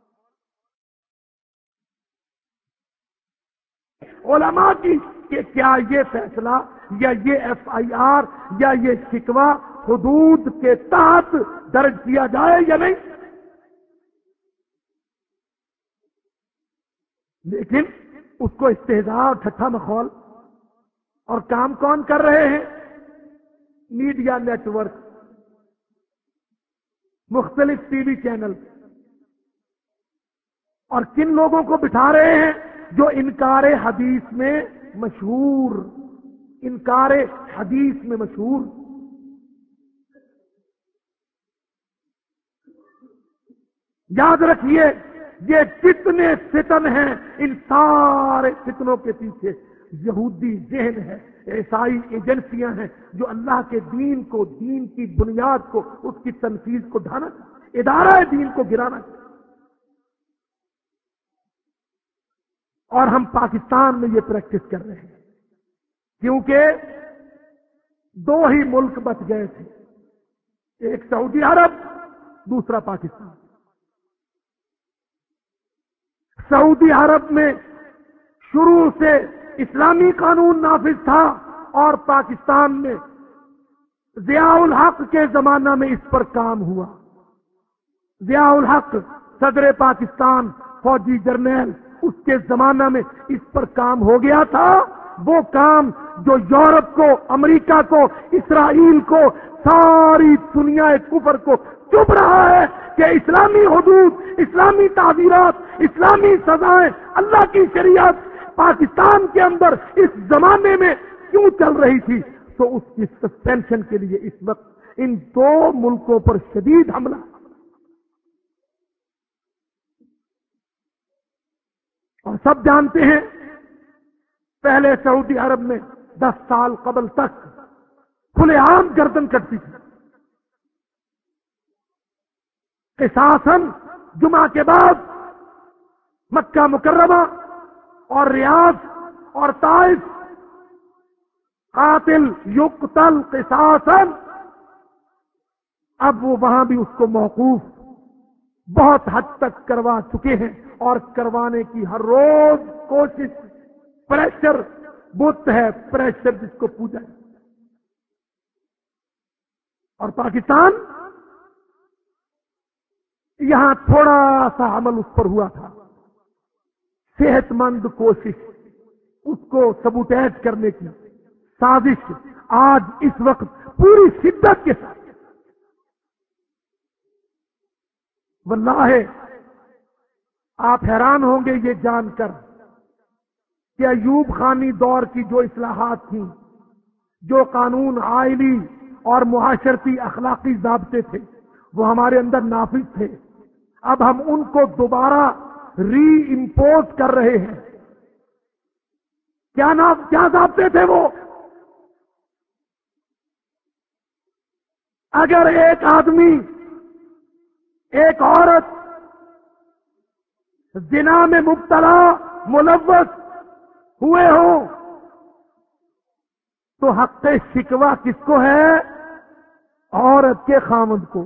A: علماء کی کہ کیا یہ فیصلہ یا یہ ایف آئی آر یا یہ شکوہ حدود کے تحت درج کیا جائے یا نہیں. لیکن اس کو استہزاء اور ٹھٹھا مخول اور کام کون کر رہے ہیں میڈیا نیٹ ورک مختلف ٹی وی چینل اور کن لوگوں کو بٹھا رہے ہیں جو انکار حدیث میں مشہور انکار حدیث میں مشہور یاد رکھیے یہ جتنے فتن ہیں ان سارے فتنوں کے پیچھے یہودی ذہن ہے عیسائی ایجنسیاں ہیں جو اللہ کے دین کو دین کی بنیاد کو اس کی تنفیذ کو ڈھانا ادارہ دین کو گرانا. اور ہم پاکستان میں یہ پریکٹس کر رہے ہیں کیونکہ دو ہی ملک بچ گئے تھے ایک سعودی عرب دوسرا پاکستان. سعودی عرب میں شروع سے اسلامی قانون نافذ تھا اور پاکستان میں ضیاء الحق کے زمانہ میں اس پر کام ہوا. ضیاء الحق صدر پاکستان فوجی جرنیل اس کے زمانہ میں اس پر کام ہو گیا تھا. وہ کام جو یورپ کو امریکہ کو اسرائیل کو ساری دنیا کفر کو چپ رہا ہے کہ اسلامی حدود اسلامی تعبیرات اسلامی سزائیں اللہ کی شریعت پاکستان کے اندر اس زمانے میں کیوں چل رہی تھی. تو اس کی سسپینشن کے لیے اس وقت ان دو ملکوں پر شدید حملہ اور سب جانتے ہیں پہلے سعودی عرب میں دس سال قبل تک کھلے عام گردن کٹتی تھی. قصاصاً جمعہ کے بعد مکہ مکرمہ اور ریاض اور طائف قاتل یقتل قصاصاً اب وہ وہاں بھی اس کو موقوف بہت حد تک کروا چکے ہیں اور کروانے کی ہر روز کوشش، پریشر بت ہے، پریشر جس کو پوجا ہے۔ اور پاکستان یہاں تھوڑا سا عمل اس پر ہوا تھا، صحت مند کوشش اس کو سبوٹیج کرنے کی سازش آج اس وقت پوری شدت کے ساتھ، واللہ آپ حیران ہوں گے یہ جان کر کہ ایوب خانی دور کی جو اصلاحات تھیں، جو قانون آئینی اور معاشرتی اخلاقی ضابطے تھے وہ ہمارے اندر نافذ تھے، اب ہم ان کو دوبارہ ری امپوز کر رہے ہیں۔ کیا نام کیا ضابطے تھے وہ؟ اگر ایک آدمی ایک عورت زنا میں مبتلا ملوث ہوئے ہوں تو حق شکوہ کس کو ہے؟ عورت کے خاوند کو۔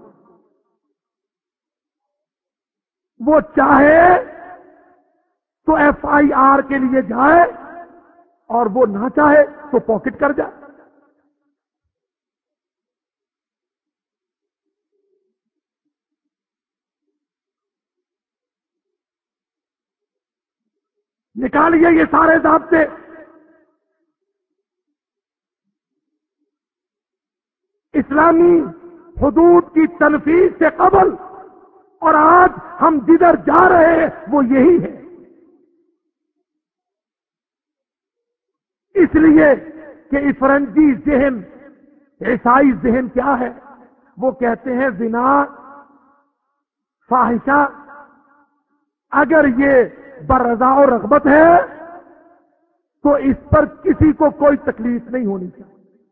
A: وہ چاہے تو ایف آئی آر کے لیے جائے اور وہ نہ چاہے تو پاکٹ کر جائے۔ نکالیے یہ سارے ضابطے۔ اسلامی حدود کی تنفیذ سے قبل اور آج ہم جدھر جا رہے ہیں وہ یہی ہے۔ اس لیے کہ افرنگی ذہن، عیسائی ذہن کیا ہے؟ وہ کہتے ہیں زنا، فاحشہ اگر یہ برضا و رغبت ہے تو اس پر کسی کو کوئی تکلیف نہیں ہونی چاہیے۔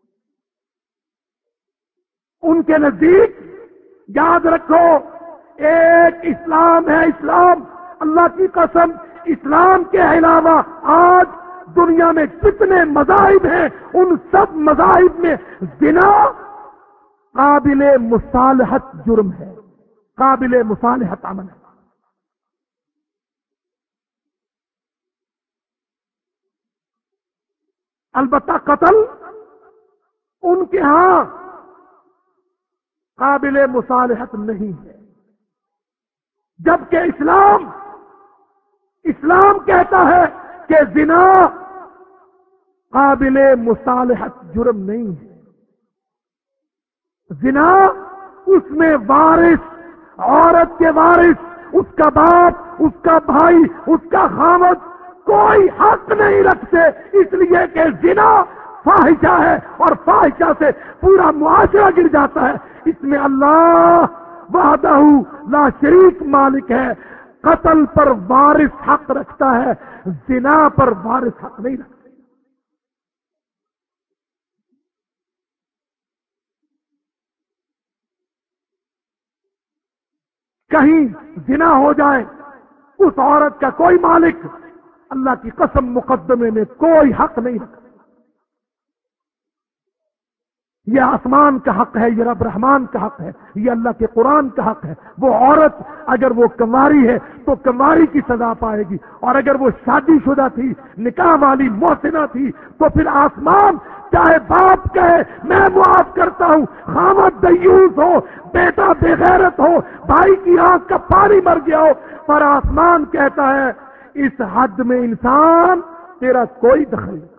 A: ان کے نزدیک یاد رکھو ایک اسلام ہے، اسلام، اللہ کی قسم اسلام کے علاوہ آج دنیا میں جتنے مذاہب ہیں ان سب مذاہب میں زنا قابل مصالحت جرم ہے، قابل مصالحت عمل ہے۔ البتہ قتل ان کے ہاں قابل مصالحت نہیں ہے، جبکہ اسلام اسلام کہتا ہے کہ زنا قابل مصالحت جرم نہیں ہے۔ زنا اس میں وارث، عورت کے وارث، اس کا باپ، اس کا بھائی، اس کا خاوند کوئی حق نہیں رکھتے، اس لیے کہ زنا فاحشہ ہے اور فاحشہ سے پورا معاشرہ گر جاتا ہے۔ اس میں اللہ وحدہ لا شریک مالک ہے، قتل پر وارث حق رکھتا ہے، زنا پر وارث حق نہیں رکھتا۔ کہیں زنا ہو جائے اس عورت کا کوئی مالک اللہ کی قسم مقدمے میں کوئی حق نہیں رکھتا۔ یہ آسمان کا حق ہے، یہ رب رحمان کا حق ہے، یہ اللہ کے قرآن کا حق ہے۔ وہ عورت اگر وہ کنواری ہے تو کنواری کی سزا پائے گی، اور اگر وہ شادی شدہ تھی، نکاح والی محسنہ تھی تو پھر آسمان چاہے باپ کہے میں معاف کرتا ہوں، خامد دیوس ہو، بیٹا بے غیرت ہو، بھائی کی آنکھ کا پانی مر گیا ہو، پر آسمان کہتا ہے اس حد میں انسان تیرا کوئی دخل نہیں۔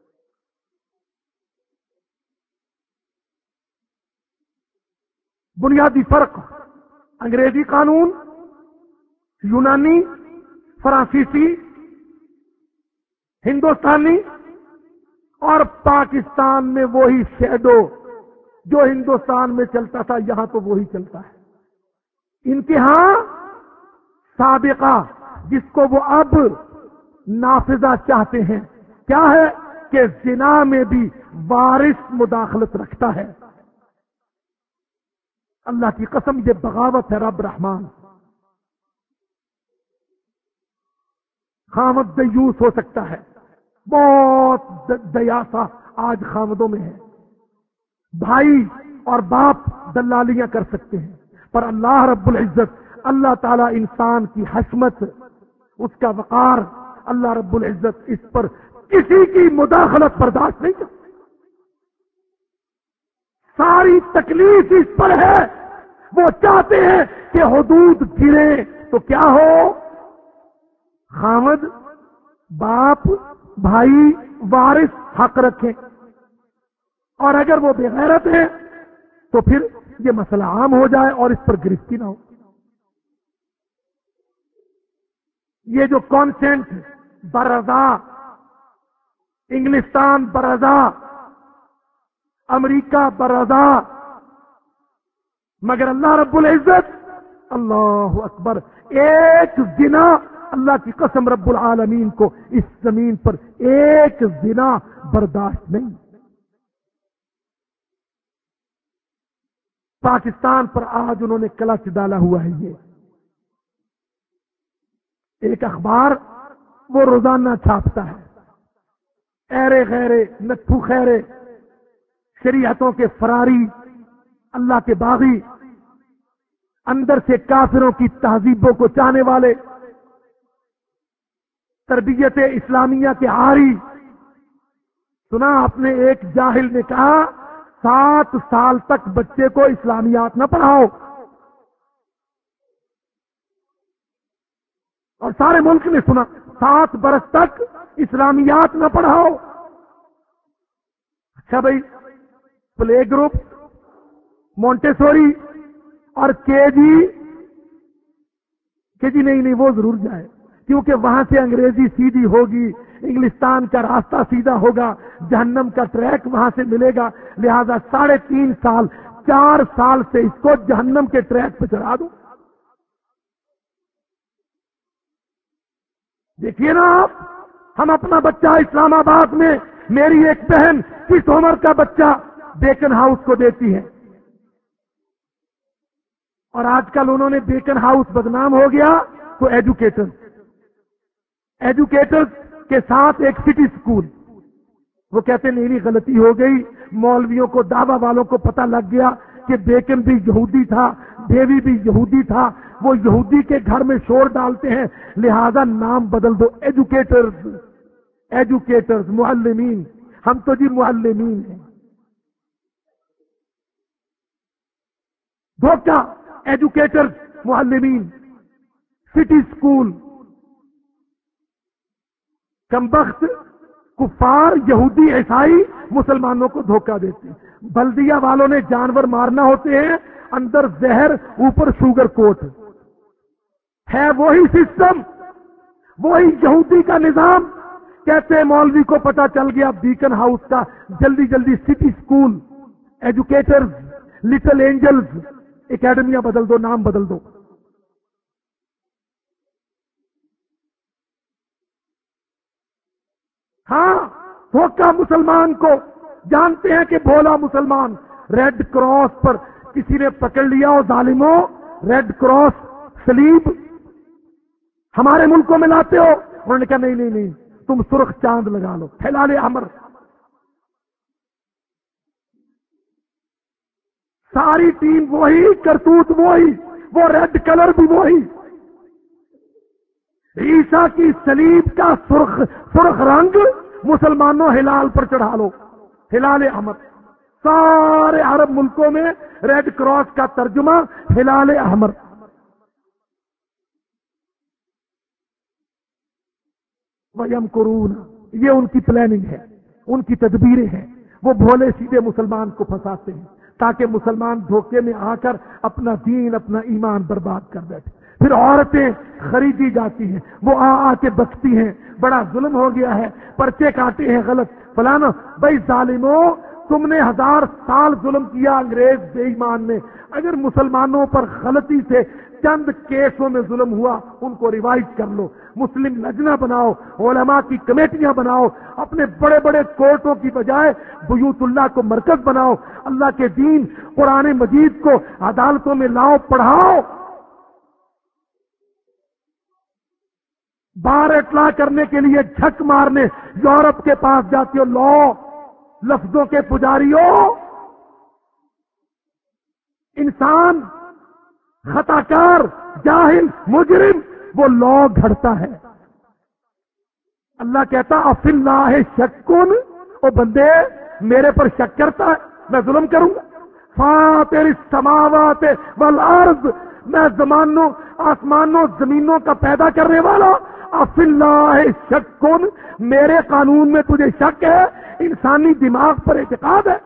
A: بنیادی فرق انگریزی قانون، یونانی، فرانسیسی، ہندوستانی اور پاکستان میں وہی شیڈو جو ہندوستان میں چلتا تھا یہاں تو وہی چلتا ہے۔ ان کے ہاں سابقہ جس کو وہ اب نافذہ چاہتے ہیں کیا ہے کہ زنا میں بھی وارث مداخلت رکھتا ہے۔ اللہ کی قسم یہ بغاوت ہے رب رحمان۔ خامد دیوس ہو سکتا ہے، بہت دیاسا آج خامدوں میں ہے، بھائی اور باپ دلالیاں کر سکتے ہیں، پر اللہ رب العزت، اللہ تعالی انسان کی حشمت، اس کا وقار، اللہ رب العزت اس پر کسی کی مداخلت برداشت نہیں کرتے. ساری تکلیف اس پر ہے. وہ چاہتے ہیں کہ حدود گرے تو کیا ہو، خاوند، باپ، بھائی، وارث حق رکھیں، اور اگر وہ بے غیرت ہیں تو پھر یہ مسئلہ عام ہو جائے اور اس پر گرفتی نہ ہو. یہ جو کانسینٹ برضا، انگلستان برضا، امریکہ برضا، مگر اللہ رب العزت، اللہ اکبر، ایک زنا، اللہ کی قسم رب العالمین کو اس زمین پر ایک زنا برداشت نہیں. پاکستان پر آج انہوں نے کلچ ڈالا ہوا ہے. یہ ایک اخبار وہ روزانہ چھاپتا ہے، ایرے غیرے نتھو خیرے، شریعتوں کے فراری، اللہ کے باغی، اندر سے کافروں کی تہذیبوں کو چاہنے والے، تربیت اسلامیہ کے عاری. سنا آپ نے ایک جاہل نے کہا سات سال تک بچے کو اسلامیات نہ پڑھاؤ، اور سارے ملک نے سنا سات برس تک اسلامیات نہ پڑھاؤ. اچھا بھائی، پلے گروپ، مونٹیسوری اور کے جی کہ جی نہیں نہیں وہ ضرور جائے، کیونکہ وہاں سے انگریزی سیدھی ہوگی، انگلستان کا راستہ سیدھا ہوگا، جہنم کا ٹریک وہاں سے ملے گا، لہذا ساڑھے تین سال چار سال سے اس کو جہنم کے ٹریک پہ چڑھا دو. دیکھیے نا آپ، ہم اپنا بچہ اسلام آباد میں، میری ایک بہن کس عمر کا بچہ بیکن ہاؤس کو دیتی ہے، اور آج کل انہوں نے بیکن ہاؤس بدنام ہو گیا تو ایجوکیٹر ایجوکیٹر کے ساتھ ایک سٹی سکول. وہ کہتے نہیں نہیں غلطی ہو گئی، مولویوں کو، دعوی والوں کو پتہ لگ گیا کہ بیکن بھی یہودی تھا، ڈیوی بھی یہودی تھا، وہ یہودی کے گھر میں شور ڈالتے ہیں، لہذا نام بدل دو ایجوکیٹرز. ایجوکیٹرز معلمین، ہم تو جی معلمین ہیں. دھوکہ، ایجوکیٹرز معلمین، سٹی سکول. کمبخت کفار یہودی عیسائی مسلمانوں کو دھوکہ دیتے ہیں. بلدیہ والوں نے جانور مارنا ہوتے ہیں، اندر زہر، اوپر شوگر کوٹ ہے. وہی سسٹم، وہی یہودی کا نظام. کہتے ہیں مولوی کو پتا چل گیا بیکن ہاؤس کا، جلدی جلدی city school, educators, little angels, اکیڈمیاں بدل دو، نام بدل دو. ہاں، دھوکہ مسلمان کو. جانتے ہیں کہ بھولا مسلمان، ریڈ کراس پر کسی نے پکڑ لیا ہو، ظالموں، ریڈ کراس سلیب ہمارے ملکوں میں لاتے ہو. انہوں نے کہا نہیں نہیں نہیں، تم سرخ چاند لگا لو، ہلال احمر. ساری ٹیم وہی، کرتوت وہی، وہ ریڈ کلر بھی وہی. عیسیٰ کی سلیب کا سرخ سرخ رنگ مسلمانوں ہلال پر چڑھا لو، ہلال احمر. سارے عرب ملکوں میں ریڈ کراس کا ترجمہ ہلال احمر. وَيَمْكُرُونَ، یہ ان کی پلاننگ ہے، ان کی تدبیریں ہیں. وہ بھولے سیدھے مسلمان کو پھنساتے ہیں تاکہ مسلمان دھوکے میں آ کر اپنا دین، اپنا ایمان برباد کر بیٹھے. پھر عورتیں خریدی جاتی ہیں، وہ آ آ کے بکتی ہیں، بڑا ظلم ہو گیا ہے، پرچے کاٹے ہیں غلط فلانا. بھائی ظالموں، تم نے ہزار سال ظلم کیا انگریز بے ایمان نے. اگر مسلمانوں پر غلطی سے چند کیسوں میں ظلم ہوا، ان کو ریوائز کر لو، مسلم لجنہ بناؤ، علماء کی کمیٹیاں بناؤ، اپنے بڑے بڑے کورٹوں کی بجائے بیوت اللہ کو مرکز بناؤ، اللہ کے دین قرآن مجید کو عدالتوں میں لاؤ، پڑھاؤ. بار اطلاع کرنے کے لیے جھک مارنے یورپ کے پاس جاتی ہو، لو لفظوں کے پجاریوں. انسان خطاکار، جاہل، مجرم، وہ لو گھڑتا ہے. اللہ کہتا اف اللہ شکن، او بندے میرے پر شک کرتا ہے میں ظلم کروں گا. فاطر السماوات والارض، میں زمانوں آسمانوں زمینوں کا پیدا کرنے والا. اف اللہ شکن، میرے قانون میں تجھے شک ہے، انسانی دماغ پر اعتقاد ہے.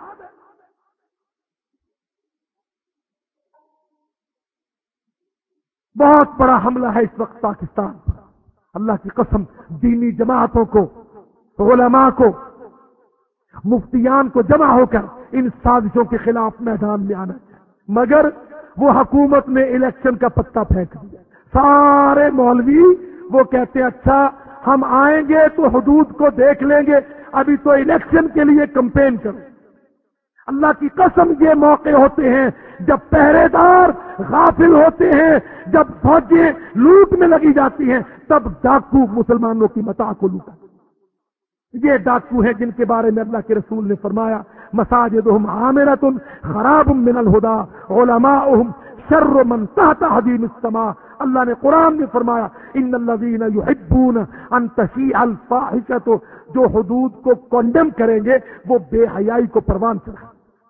A: بہت بڑا حملہ ہے اس وقت پاکستان پر. اللہ کی قسم، دینی جماعتوں کو، علماء کو، مفتیان کو جمع ہو کر ان سازشوں کے خلاف میدان میں آنا چاہیے. مگر وہ حکومت نے الیکشن کا پتا پھینک دیا. سارے مولوی وہ کہتے ہیں اچھا ہم آئیں گے تو حدود کو دیکھ لیں گے، ابھی تو الیکشن کے لیے کمپین کرو. اللہ کی قسم یہ موقع ہوتے ہیں جب پہرے دار غافل ہوتے ہیں، جب فوجیں لوٹ میں لگی جاتی ہیں، تب ڈاکو مسلمانوں کی متاع کو لوٹا. یہ ڈاکو ہیں جن کے بارے میں اللہ کے رسول نے فرمایا مساجدہم عامرۃ خراب من الہدی علماؤہم شر من تحت حدیم السماء. اللہ نے قرآن میں فرمایا ان الذین یحبون ان تشیع الفاحشۃ، جو حدود کو کنڈم کریں گے وہ بے حیائی کو پروان چڑھائیں.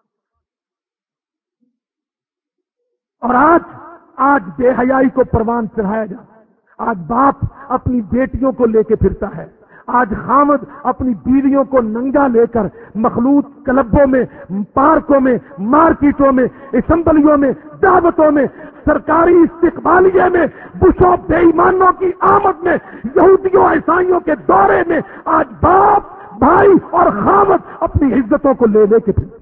A: اور آج آج بے حیائی کو پروان چڑھایا جاتا ہے. آج باپ اپنی بیٹیوں کو لے کے پھرتا ہے. آج خامد اپنی بیویوں کو ننگا لے کر مخلوط کلبوں میں، پارکوں میں، مارکیٹوں میں، اسمبلیوں میں، دعوتوں میں، سرکاری استقبالیے میں، بشوں بے ایمانوں کی آمد میں، یہودیوں عیسائیوں کے دورے میں آج باپ، بھائی اور خامد اپنی عزتوں کو لے لے کے پھرتے.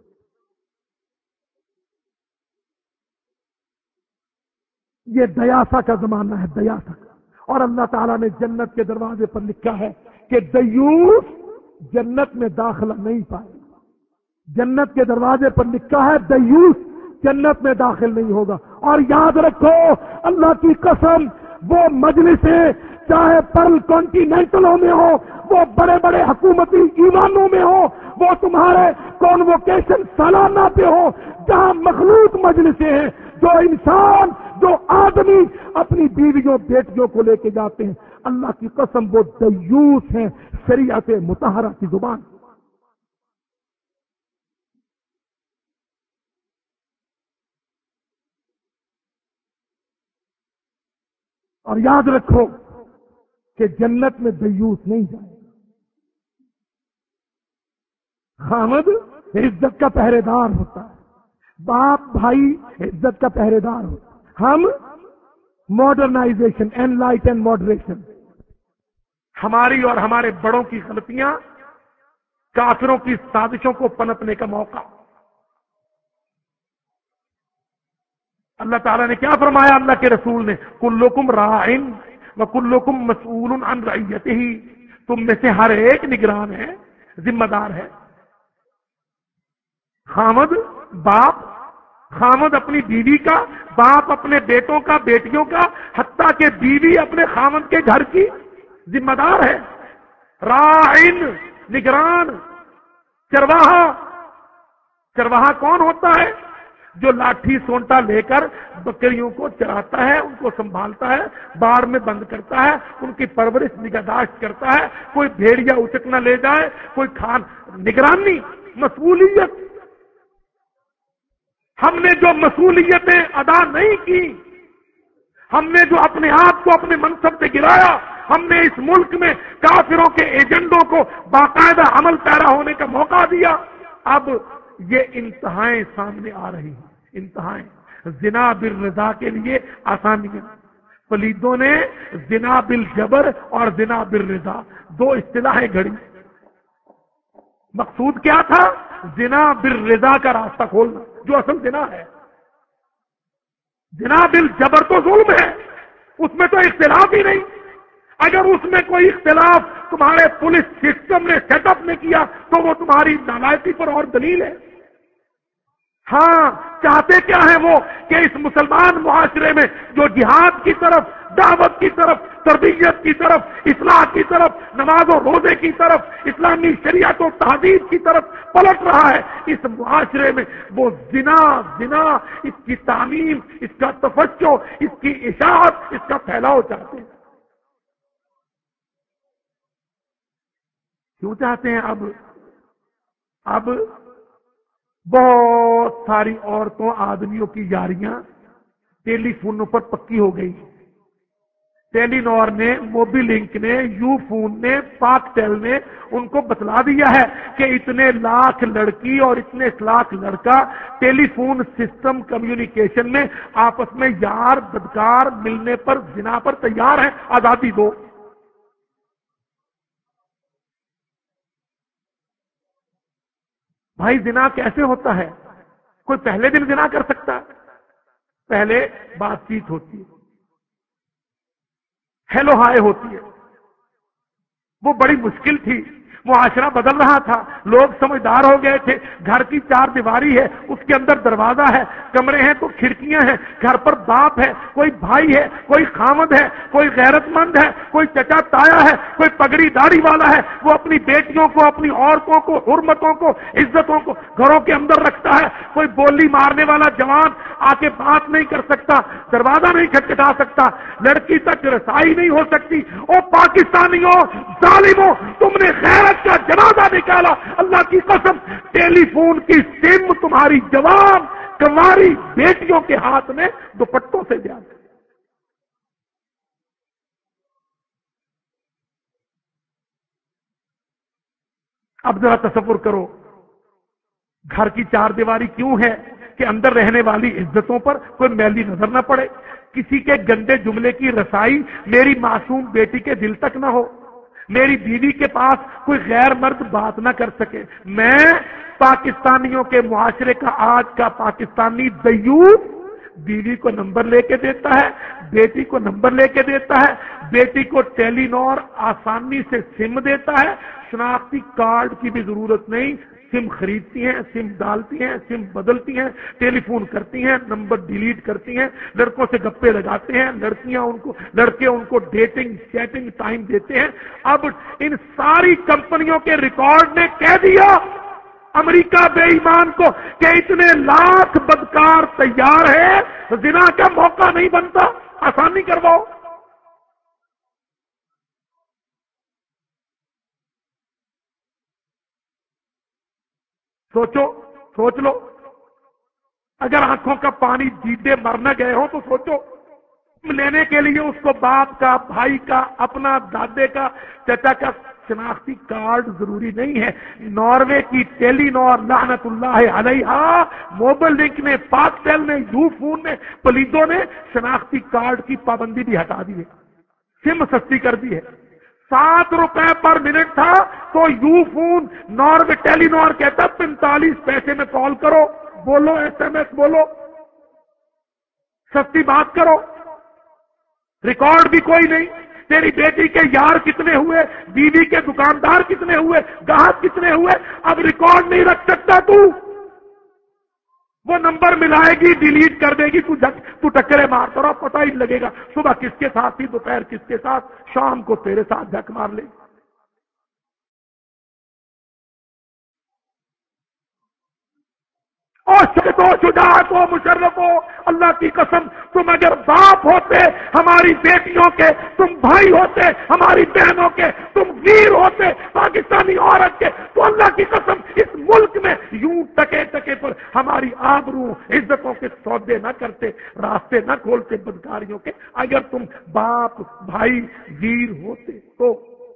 A: یہ دیاسا کا زمانہ ہے، دیاسا کا. اور اللہ تعالیٰ نے جنت کے دروازے پر لکھا ہے کہ دیوس جنت میں داخلہ نہیں پائے گا. جنت کے دروازے پر لکھا ہے دیوس جنت میں داخل نہیں ہوگا. اور یاد رکھو اللہ کی قسم، وہ مجلسیں چاہے پرل کانٹیننٹلوں میں ہو، وہ بڑے بڑے حکومتی ایوانوں میں ہو، وہ تمہارے کانووکیشن سالانہ پہ ہو، جہاں مخلوط مجلسیں ہیں، جو انسان، جو آدمی اپنی بیویوں بیٹیوں کو لے کے جاتے ہیں، اللہ کی قسم وہ دیوس ہیں شریعت مطہرہ کی زبان. اور یاد رکھو کہ جنت میں دیوس نہیں جائے گا. خامد عزت کا پہرے دار ہوتا ہے، باپ بھائی عزت کا پہرے دار ہوتا ہے. ہم modernisation, enlightened moderation, ہماری اور ہمارے بڑوں کی غلطیاں کافروں کی سازشوں کو پنپنے کا موقع. اللہ تعالیٰ نے کیا فرمایا اللہ کے رسول نے؟ کلکم راعٍ وکلکم مسئول عن رعیتہ، تم میں سے ہر ایک نگران ہے، ذمہ دار ہے. خامد باپ، خامد اپنی بیوی کا، باپ اپنے بیٹوں کا، بیٹیوں کا، حتیٰ کہ بیوی اپنے خامد کے گھر کی ذمہ دار ہے. راعٍ نگران، چرواہا. چرواہا کون ہوتا ہے؟ جو لاٹھی سونٹا لے کر بکریوں کو چراتا ہے، ان کو سنبھالتا ہے، باڑ میں بند کرتا ہے، ان کی پرورش نگہداشت کرتا ہے، کوئی بھیڑیا اچک نہ لے جائے، کوئی کھان. نگرانی، مسئولیت. ہم نے جو مسئولیتیں ادا نہیں کی، ہم نے جو اپنے آپ کو اپنے منصب سے گرایا، ہم نے اس ملک میں کافروں کے ایجنڈوں کو باقاعدہ عمل پیرا ہونے کا موقع دیا. اب یہ انتہائیں سامنے آ رہی ہیں. انتہائیں. زنا بالرضا کے لیے آسانیاں. پلیدوں نے زنا بالجبر اور زنا بالرضا دو اصطلاحیں گھڑی. مقصود کیا تھا؟ زنا بالرضا کا راستہ کھولنا، جو اصل زنا ہے. زنا بالجبر تو ظلم ہے، اس میں تو اختلاف ہی نہیں. اگر اس میں کوئی اختلاف تمہارے پولیس سسٹم نے سیٹ اپ نے کیا تو وہ تمہاری نالائکی پر اور دلیل ہے. ہاں چاہتے کیا ہیں وہ کہ اس مسلمان معاشرے میں جو جہاد کی طرف، دعوت کی طرف، تربیت کی طرف، اصلاح کی طرف، نماز و روزے کی طرف، اسلامی شریعت و تہذیب کی طرف پلٹ رہا ہے، اس معاشرے میں وہ زنا زنا اس کی تعمیم، اس کا تفجع، اس کی اشاعت، اس کا پھیلاؤ چاہتے ہیں۔ کیوں چاہتے ہیں؟ اب اب بہت ساری عورتوں آدمیوں کی یاریاں ٹیلی فونوں پر پکی ہو گئی۔ ٹیلی نور نے، موبی لنک نے، یو فون نے، پاک ٹیل نے ان کو بتلا دیا ہے کہ اتنے لاکھ لڑکی اور اتنے لاکھ لڑکا ٹیلی فون سسٹم کمیونیکیشن میں آپس میں یار بدکار ملنے پر زنا پر تیار ہیں، آزادی دو۔ بھائی زنا کیسے ہوتا ہے؟ کوئی پہلے دن زنا کر سکتا ہے؟ پہلے بات چیت ہوتی ہے، ہیلو ہائے ہوتی ہے، وہ بڑی مشکل تھی، معاشرہ بدل رہا تھا، لوگ سمجھدار ہو گئے تھے، گھر کی چار دیواری ہے، اس کے اندر دروازہ ہے، کمرے ہیں تو کھڑکیاں ہیں، گھر پر باپ ہے، کوئی بھائی ہے، کوئی خامد ہے، کوئی غیرت مند ہے، کوئی چچا تایا ہے، کوئی پگڑی داڑھی والا ہے، وہ اپنی بیٹیوں کو، اپنی عورتوں کو، حرمتوں کو، عزتوں کو گھروں کے اندر رکھتا ہے۔ کوئی بولی مارنے والا جوان آ کے بات نہیں کر سکتا، دروازہ نہیں کھٹکھٹا سکتا، لڑکی تک رسائی نہیں ہو سکتی۔ او پاکستانیوں، ظالموں، تم نے غیرت کا جنازہ نکالا، اللہ کی قسم ٹیلی فون کی سم تمہاری جوان کنواری بیٹیوں کے ہاتھ میں دوپٹوں سے جا گئی۔ اب ذرا تصور کرو، گھر کی چار دیواری کیوں ہے کہ اندر رہنے والی عزتوں پر کوئی میلی نظر نہ پڑے، کسی کے گندے جملے کی رسائی میری معصوم بیٹی کے دل تک نہ ہو، میری بیوی کے پاس کوئی غیر مرد بات نہ کر سکے۔ میں پاکستانیوں کے معاشرے کا آج کا پاکستانی دیوس بیوی کو نمبر لے کے دیتا ہے، بیٹی کو نمبر لے کے دیتا ہے، بیٹی کو ٹیلی نور آسانی سے سم دیتا ہے، شناختی کارڈ کی بھی ضرورت نہیں، سم خریدتی ہیں، سم ڈالتی ہیں، سم بدلتی ہیں، ٹیلی فون کرتی ہیں، نمبر ڈیلیٹ کرتی ہیں، لڑکوں سے گپے لگاتے ہیں، لڑکیاں ان کو لڑکے ان کو ڈیٹنگ چیٹنگ ٹائم دیتے ہیں۔ اب ان ساری کمپنیوں کے ریکارڈ نے کہہ دیا امریکہ بے ایمان کو کہ اتنے لاکھ بدکار تیار ہے، زنا کا موقع نہیں بنتا، آسانی کرواؤ۔ سوچو، سوچ لو، اگر آنکھوں کا پانی دیدے مر نہ گئے ہو تو سوچو، لینے کے لیے اس کو باپ کا، بھائی کا، اپنا دادے کا، چچا کا شناختی کارڈ ضروری نہیں ہے۔ ناروے کی ٹیلی نور لعنت اللہ علیہا، موبائل لنک نے، پاک ٹیل نے، یو فون نے، پلیدوں نے شناختی کارڈ کی پابندی بھی ہٹا دی ہے، سم سستی کر دی ہے۔ سات روپے پر منٹ تھا تو Ufone Norway Telenor کہتا پینتالیس پیسے میں کال کرو، بولو، ایس ایم ایس بولو، سستی بات کرو، ریکارڈ بھی کوئی نہیں، تیری بیٹی کے یار کتنے ہوئے، بیوی کے دکاندار کتنے ہوئے، گاہک کتنے ہوئے، اب ریکارڈ نہیں رکھ سکتا تو وہ نمبر ملائے گی، ڈیلیٹ کر دے گی، تو تو ٹکرے مارتا رہا، پتہ ہی لگے گا صبح کس کے ساتھ تھی، دوپہر کس کے ساتھ، شام کو تیرے ساتھ جھک مار لے گی۔ اور شکت ہو، شجاعت ہو، مشرف ہو، اللہ کی قسم تم اگر باپ ہوتے ہماری بیٹیوں کے، تم بھائی ہوتے ہماری بہنوں کے، تم ویر ہوتے پاکستانی عورت کے، تو اللہ کی قسم اس ملک میں یوں ٹکے ٹکے پر ہماری آبرو عزتوں کے سودے نہ کرتے، راستے نہ کھولتے بدکاریوں کے، اگر تم باپ بھائی ویر ہوتے تو۔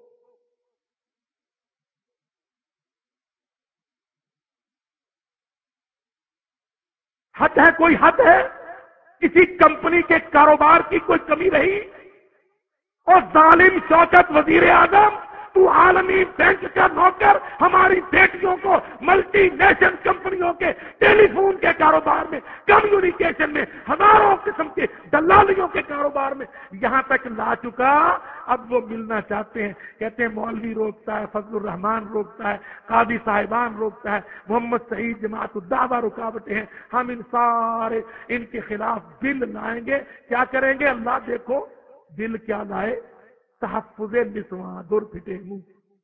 A: حد ہے، کوئی حد ہے؟ کسی کمپنی کے کاروبار کی کوئی کمی رہی؟ اور ظالم شوکت وزیر اعظم، تو عالمی بینک کا نوکر ہماری بیٹیوں کو ملٹی نیشنل کمپنیوں کے ٹیلی فون کے کاروبار میں، کمیونیکیشن میں، ہزاروں قسم کے دلالیوں کے کاروبار میں یہاں تک لا چکا روکا، اب وہ ملنا چاہتے ہیں، کہتے ہیں مولوی روکتا ہے، فضل الرحمان روکتا ہے، قاضی صاحبان روکتا ہے، محمد سعید جماعت الدعوہ رکاوٹیں ہیں، ہم ان سارے ان کے خلاف بل لائیں گے۔ کیا کریں گے؟ اللہ دیکھو بل کیا لائے، تحفظ نسواں، دور پھٹے منہ۔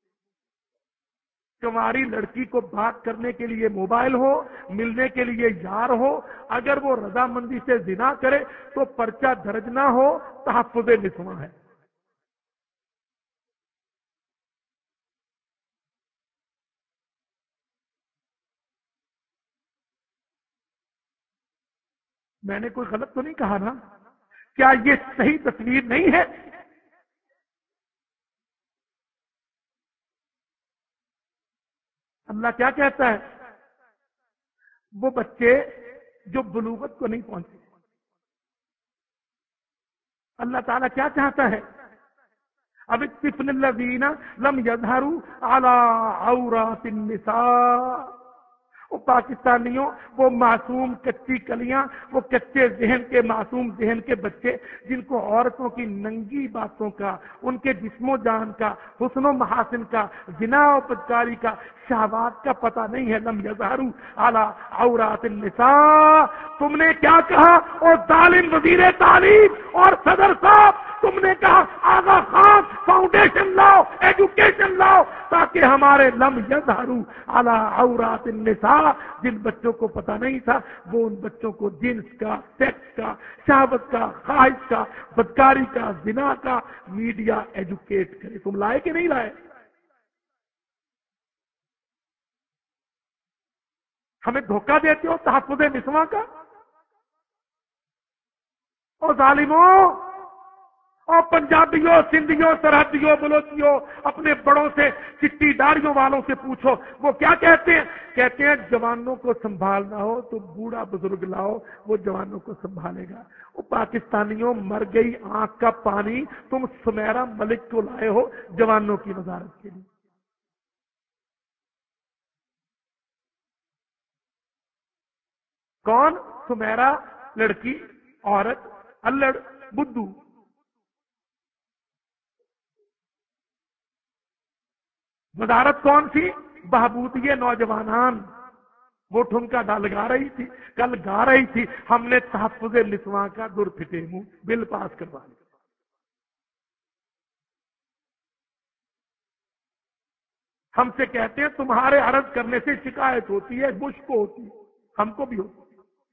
A: تمہاری لڑکی کو بات کرنے کے لیے موبائل ہو، ملنے کے لیے یار ہو، اگر وہ رضامندی سے زنا کرے تو پرچہ درج نہ ہو، تحفظ نسواں ہے۔ میں نے کوئی غلط تو نہیں کہا نا؟ کیا یہ صحیح تصویر نہیں ہے؟ اللہ کیا کہتا ہے؟ وہ بچے جو بلوغت کو نہیں پہنچے، اللہ تعالیٰ کیا چاہتا ہے؟ اب الطفل الذین لم یظہروا علی عورات النساء، وہ پاکستانیوں، وہ معصوم کچی کلیاں، وہ کچے ذہن کے معصوم ذہن کے بچے جن کو عورتوں کی ننگی باتوں کا، ان کے جسم و جان کا، حسن و محاسن کا، زنا و بدکاری کا، شہوات کا پتہ نہیں ہے۔ لم یظہروا علی عورات النساء، تم نے کیا کہا؟ اور ظالم وزیر تعلیم اور صدر صاحب، تم نے کہا آغا خان فاؤنڈیشن لاؤ، ایجوکیشن لاؤ، تاکہ ہمارے لم یظہروا علی عورات النساء، جن بچوں کو پتہ نہیں تھا وہ ان بچوں کو جنس کا، سیکس کا، شہوت کا، خواہش کا، بدکاری کا، زنا کا میڈیا ایجوکیٹ کرے۔ تم لائے کہ نہیں لائے؟ ہمیں دھوکہ دیتے ہو تحفظ نسواں کا۔ اور ظالموں، اور پنجابیوں، سندھیوں، سرحدیوں، بلوچیوں، اپنے بڑوں سے، چٹی داڑیوں والوں سے پوچھو، وہ کیا کہتے ہیں؟ کہتے ہیں جوانوں کو سنبھالنا ہو تو بوڑھا بزرگ لاؤ، وہ جوانوں کو سنبھالے گا۔ وہ پاکستانیوں، مر گئی آنکھ کا پانی، تم سمیرا ملک کو لائے ہو جوانوں کی وزارت کے لیے۔ کون؟ سمیرا لڑکی، عورت، الڑ، بدھو۔ وزارت کون سی؟ بہبودی نوجوانان۔ وہ ٹھمکا ڈال گا رہی تھی، کل گا رہی تھی، ہم نے تحفظ نسواں کا در پھٹے منہ بل پاس کروا لیا۔ ہم سے کہتے ہیں تمہارے عرض کرنے سے شکایت ہوتی ہے، مجھ کو ہوتی ہے، ہم کو بھی ہوتی ہے۔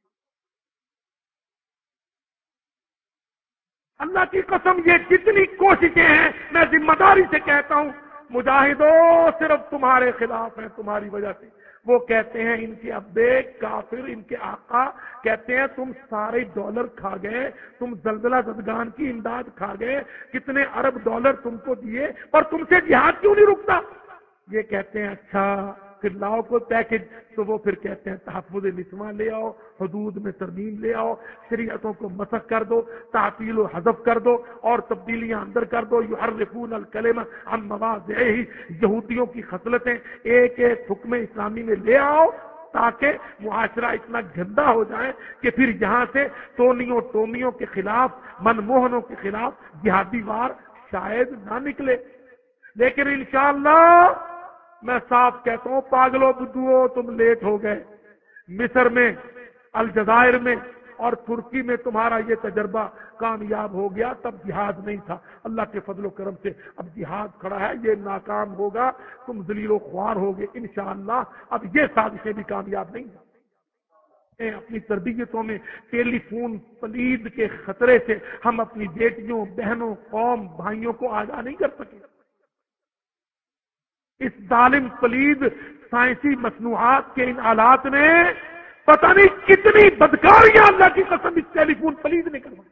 A: اللہ کی قسم یہ جتنی کوششیں ہیں، میں ذمہ داری سے کہتا ہوں، مجاہدوں صرف تمہارے خلاف ہیں، تمہاری وجہ سے۔ وہ کہتے ہیں ان کے ابے کافر، ان کے آقا کہتے ہیں تم سارے ڈالر کھا گئے، تم زلزلہ زدگان کی امداد کھا گئے، کتنے ارب ڈالر تم کو دیے، اور تم سے جہاد کیوں نہیں رکتا؟ یہ کہتے ہیں اچھا پھر لاؤ کو پیکج، تو وہ پھر کہتے ہیں تحفظ نسواں لے آؤ، حدود میں ترمیم لے آؤ، شریعتوں کو مسخ کر دو، تعطیل و حذف کر دو، اور تبدیلیاں اندر کر دو۔ یحرفون الکلم عن مواضعہ، یہودیوں کی خصلتیں ایک ایک حکم اسلامی میں لے آؤ، تاکہ معاشرہ اتنا گندا ہو جائے کہ پھر یہاں سے ٹونیوں ٹومیوں کے خلاف، منموہنوں کے خلاف جہادی وار شاید نہ نکلے۔ لیکن انشاءاللہ میں صاف کہتا ہوں، پاگلوں بدھوؤ تم لیٹ ہو گئے۔ مصر میں، الجزائر میں اور ترکی میں تمہارا یہ تجربہ کامیاب ہو گیا، تب جہاد نہیں تھا۔ اللہ کے فضل و کرم سے اب جہاد کھڑا ہے، یہ ناکام ہوگا، تم ذلیل و خوار ہوگے انشاءاللہ۔ اب یہ سازشیں بھی کامیاب نہیں ہیں۔ اپنی تربیتوں میں ٹیلی فون پلید کے خطرے سے ہم اپنی بیٹیوں، بہنوں، قوم، بھائیوں کو آگاہ نہیں کر سکے۔ اس ظالم پلید سائنسی مصنوعات کے ان آلات نے پتہ نہیں کتنی بدکاریاں اللہ کی قسم اس ٹیلی فون پلید نے کروائی۔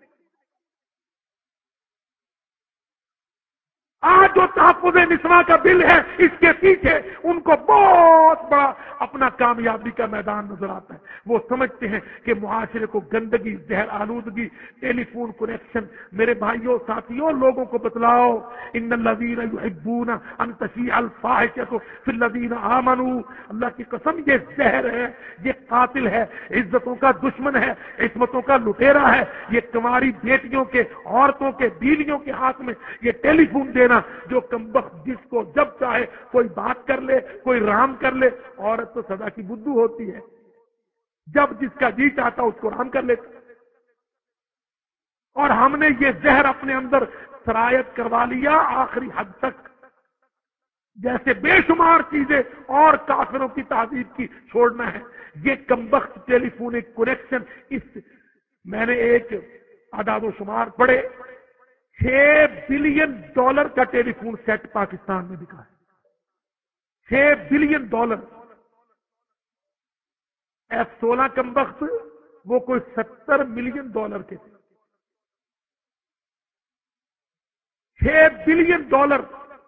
A: آج جو تحفظ نسواں کا بل ہے، اس کے پیچھے ان کو بہت بڑا اپنا کامیابی کا میدان نظر آتا ہے. وہ سمجھتے ہیں کہ معاشرے کو گندگی، زہر آلودگی، ٹیلی فون کنیکشن. میرے بھائیوں ساتھیوں، لوگوں کو بتلاؤ ان الذین یحبون ان تشیع الفاحشۃ فی الذین آمنوا. اللہ کی قسم یہ زہر ہے، یہ قاتل ہے، عزتوں کا دشمن ہے، عصمتوں کا لٹیرا ہے. یہ تمہاری بیٹیوں کے، عورتوں کے، بیویوں کے ہاتھ میں یہ ٹیلی فون دینا. جو کمبخت جس کو جب چاہے کوئی بات کر لے، کوئی رام کر لے. عورت تو سدا کی بدو ہوتی ہے، جب جس کا جی چاہتا اس کو رام کر لیتا. اور ہم نے یہ زہر اپنے اندر سرایت کروا لیا آخری حد تک. جیسے بے شمار چیزیں اور کافروں کی تہذیب کی چھوڑنا ہے، یہ کمبخت ٹیلی فونک کنیکشن. اس میں نے ایک اعداد و شمار پڑھے، چھ بلین ڈالر کا ٹیلی فون سیٹ پاکستان میں بکا ہے. چھ بلین ڈالر. ایف سولہ کمبخت وہ کوئی ستر ملین ڈالر کے تھے. چھ بلین ڈالر.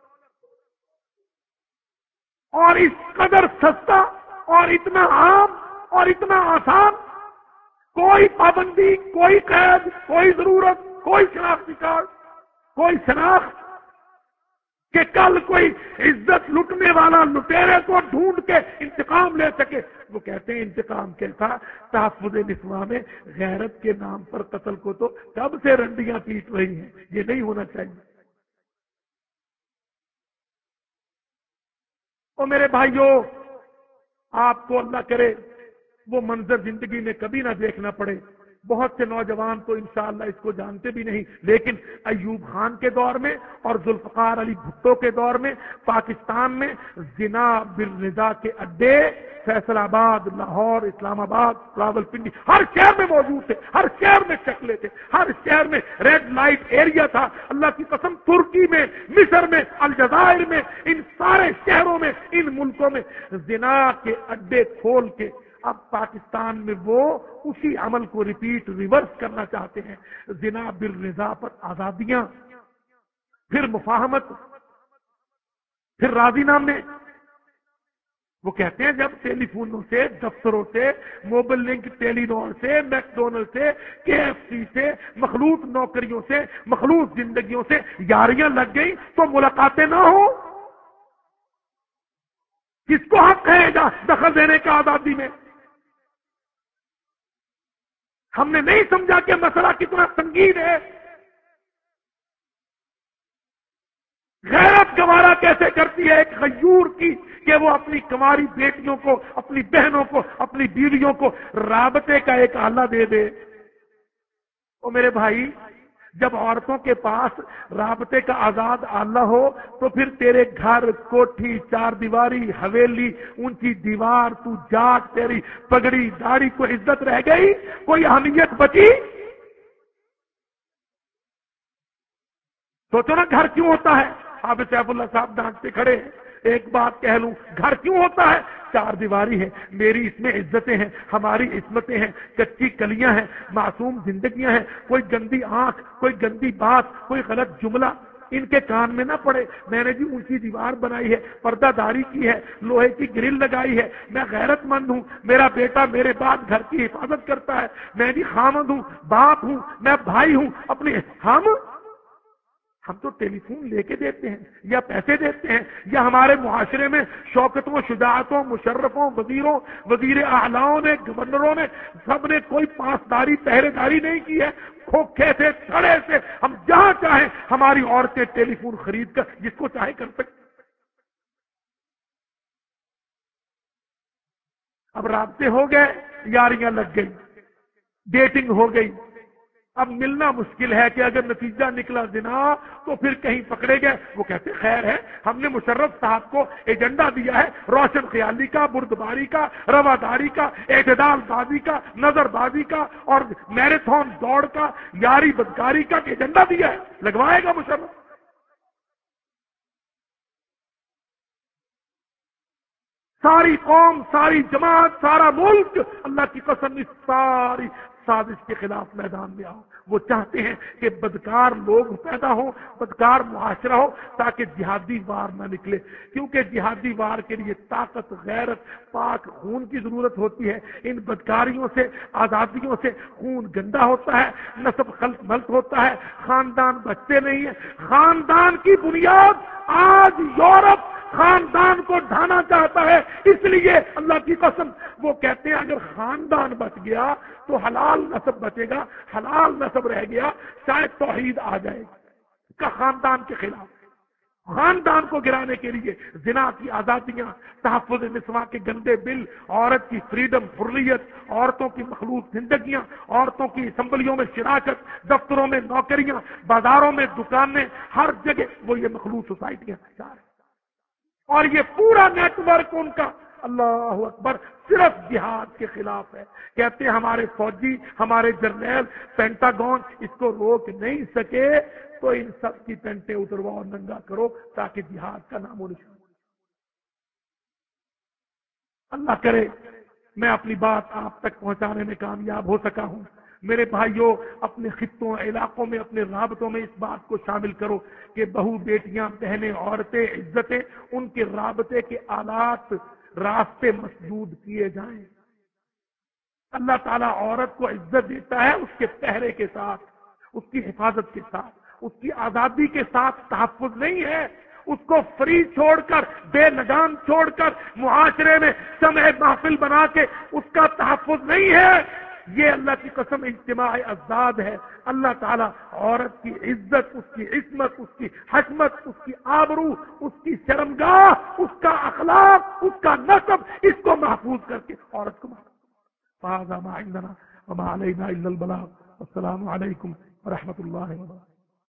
A: اور اس قدر سستا اور اتنا عام اور اتنا آسان. کوئی پابندی، کوئی قید، کوئی ضرورت، کوئی شناختی کارڈ، کوئی شناخت کہ کل کوئی عزت لٹنے والا لٹیرے کو ڈھونڈ کے انتقام لے سکے. وہ کہتے ہیں انتقام کیسا؟ تحفظ نسواں میں غیرت کے نام پر قتل کو تو کب سے رنڈیاں پیٹ رہی ہیں. یہ نہیں ہونا چاہیے. اور میرے بھائیوں، آپ کو اللہ کرے وہ منظر زندگی میں کبھی نہ دیکھنا پڑے. بہت سے نوجوان تو انشاءاللہ اس کو جانتے بھی نہیں، لیکن ایوب خان کے دور میں اور ذوالفقار علی بھٹو کے دور میں پاکستان میں زنا بالرضا کے اڈے فیصل آباد، لاہور، اسلام آباد، راولپنڈی، ہر شہر میں موجود تھے. ہر شہر میں شکلیں تھے، ہر شہر میں ریڈ لائٹ ایریا تھا. اللہ کی قسم، ترکی میں، مصر میں، الجزائر میں، ان سارے شہروں میں، ان ملکوں میں زنا کے اڈے کھول کے اب پاکستان میں وہ اسی عمل کو ریپیٹ، ریورس کرنا چاہتے ہیں. زنا بالرضا پر آزادیاں، پھر مفاہمت، پھر راضی نامے. وہ کہتے ہیں جب ٹیلی فونوں سے، دفتروں سے، موبائل لنک ٹیلی نور سے، میک ڈونلڈ سے، کے ایف سی سے، مخلوط نوکریوں سے، مخلوط زندگیوں سے یاریاں لگ گئی تو ملاقاتیں نہ ہو. کس کو حق ہے دخل دینے کا آزادی میں؟ ہم نے نہیں سمجھا کہ مسئلہ کتنا سنگین ہے. غیرت گوارا کیسے کرتی ہے ایک غیور کی کہ وہ اپنی کنواری بیٹیوں کو، اپنی بہنوں کو، اپنی بیویوں کو رابطے کا ایک آلہ دے دے. او میرے بھائی، جب عورتوں کے پاس رابطے کا آزاد آلہ ہو تو پھر تیرے گھر، کوٹھی، چار دیواری، حویلی، اونچی دیوار، تو جاٹ، تیری پگڑی، داڑھی، کوئی عزت رہ گئی؟ کوئی اہمیت بچی؟ سوچو نا گھر کیوں ہوتا ہے. حافظ سیف اللہ صاحب ڈانٹتے کھڑے ہیں. ایک بات کہہ لوں، گھر کیوں ہوتا ہے؟ چار دیواری ہے، میری اس میں عزتیں ہیں، ہماری عصمتیں ہیں، کچی کلیاں ہیں، معصوم زندگیاں ہیں. کوئی گندی آنکھ، کوئی گندی بات، کوئی غلط جملہ ان کے کان میں نہ پڑے. میں نے جی اونچی دیوار بنائی ہے، پردہ داری کی ہے، لوہے کی گرل لگائی ہے، میں غیرت مند ہوں، میرا بیٹا میرے بعد گھر کی حفاظت کرتا ہے، میں جی خامند ہوں، باپ ہوں، میں بھائی ہوں. اپنی ہم ہم تو ٹیلی فون لے کے دیتے ہیں یا پیسے دیتے ہیں، یا ہمارے معاشرے میں شوکتوں، شجاعتوں، مشرفوں، وزیروں، وزیر اعلیٰ نے، گورنروں نے، سب نے کوئی پاسداری، پہرے داری نہیں کی ہے. کھوکھے سے، چھڑے سے ہم جہاں چاہیں ہماری عورتیں ٹیلی فون خرید کر جس کو چاہے کر سکتے. اب رابطے ہو گئے، یاریاں لگ گئی، ڈیٹنگ ہو گئی. اب ملنا مشکل ہے کہ اگر نتیجہ نکلا زنا تو پھر کہیں پکڑے گئے. وہ کہتے خیر ہے، ہم نے مشرف صاحب کو ایجنڈا دیا ہے روشن خیالی کا، بردباری کا، رواداری کا، اعتدال بازی کا، نظر بازی کا اور میراتھن دوڑ کا، یاری بدکاری کا ایجنڈا دیا ہے، لگوائے گا مشرف. ساری قوم، ساری جماعت، سارا ملک اللہ کی قسم اس ساری سازش کے خلاف میدان میں آؤ۔ وہ چاہتے ہیں کہ بدکار لوگ پیدا ہوں، بدکار معاشرہ ہو، تاکہ جہادی وار نہ نکلے، کیونکہ جہادی وار کے لیے طاقت، غیرت، پاک خون کی ضرورت ہوتی ہے۔ ان بدکاریوں سے، آزادیوں سے خون گندا ہوتا ہے، نسب خلط ملط ہوتا ہے، خاندان بچتے نہیں ہیں۔ خاندان کی بنیاد آج یورپ خاندان کو ڈھانا چاہتا ہے، اس لیے اللہ کی قسم وہ کہتے ہیں اگر خاندان بچ گیا تو حلال نسب بچے گا، حلال نسب رہ گیا شاید توحید آ جائے گی۔ کا خاندان کے خلاف، خاندان کو گرانے کے لیے زنا کی آزادیاں، تحفظ نسواں کے گندے بل، عورت کی فریڈم، حریت، عورتوں کی مخلوط زندگیاں، عورتوں کی اسمبلیوں میں شراکت، دفتروں میں نوکریاں، بازاروں میں دکانیں، ہر جگہ وہ یہ مخلوط سوسائٹیاں چاہ رہے ہیں۔ اور یہ پورا نیٹ ورک ان کا، اللہ اکبر، صرف جہاد کے خلاف ہے۔ کہتے ہیں ہمارے فوجی، ہمارے جرنیل، پینٹاگون اس کو روک نہیں سکے تو ان سب کی پینٹیں اترواؤ، ننگا کرو، تاکہ جہاد کا نام و نشان۔ اللہ کرے میں اپنی بات آپ تک پہنچانے میں کامیاب ہو سکا ہوں۔ میرے بھائیوں، اپنے خطوں، علاقوں میں، اپنے رابطوں میں اس بات کو شامل کرو کہ بہو، بیٹیاں، بہنیں، عورتیں، عزتیں، ان کے رابطے کے آلات، راستے مسدود کیے جائیں۔ اللہ تعالیٰ عورت کو عزت دیتا ہے اس کے پہرے کے ساتھ، اس کی حفاظت کے ساتھ، اس کی آزادی کے ساتھ تحفظ نہیں ہے۔ اس کو فری چھوڑ کر، بے لگام چھوڑ کر، معاشرے میں سمع محفل بنا کے اس کا تحفظ نہیں ہے۔ یہ اللہ کی قسم اجتماع ازداد ہے۔ اللہ تعالیٰ عورت کی عزت، اس کی عصمت، اس کی حشمت، اس کی آبرو، اس کی شرمگاہ، اس کا اخلاق، اس کا نسب، اس کو محفوظ کر کے عورت کو محفوظ۔ فَهَذَا مَا عِندَنَا وَمَا عَلَيْنَا إِلَّا الْبَلَاغُ۔ السلام علیکم ورحمۃ اللہ وبرکاتہ۔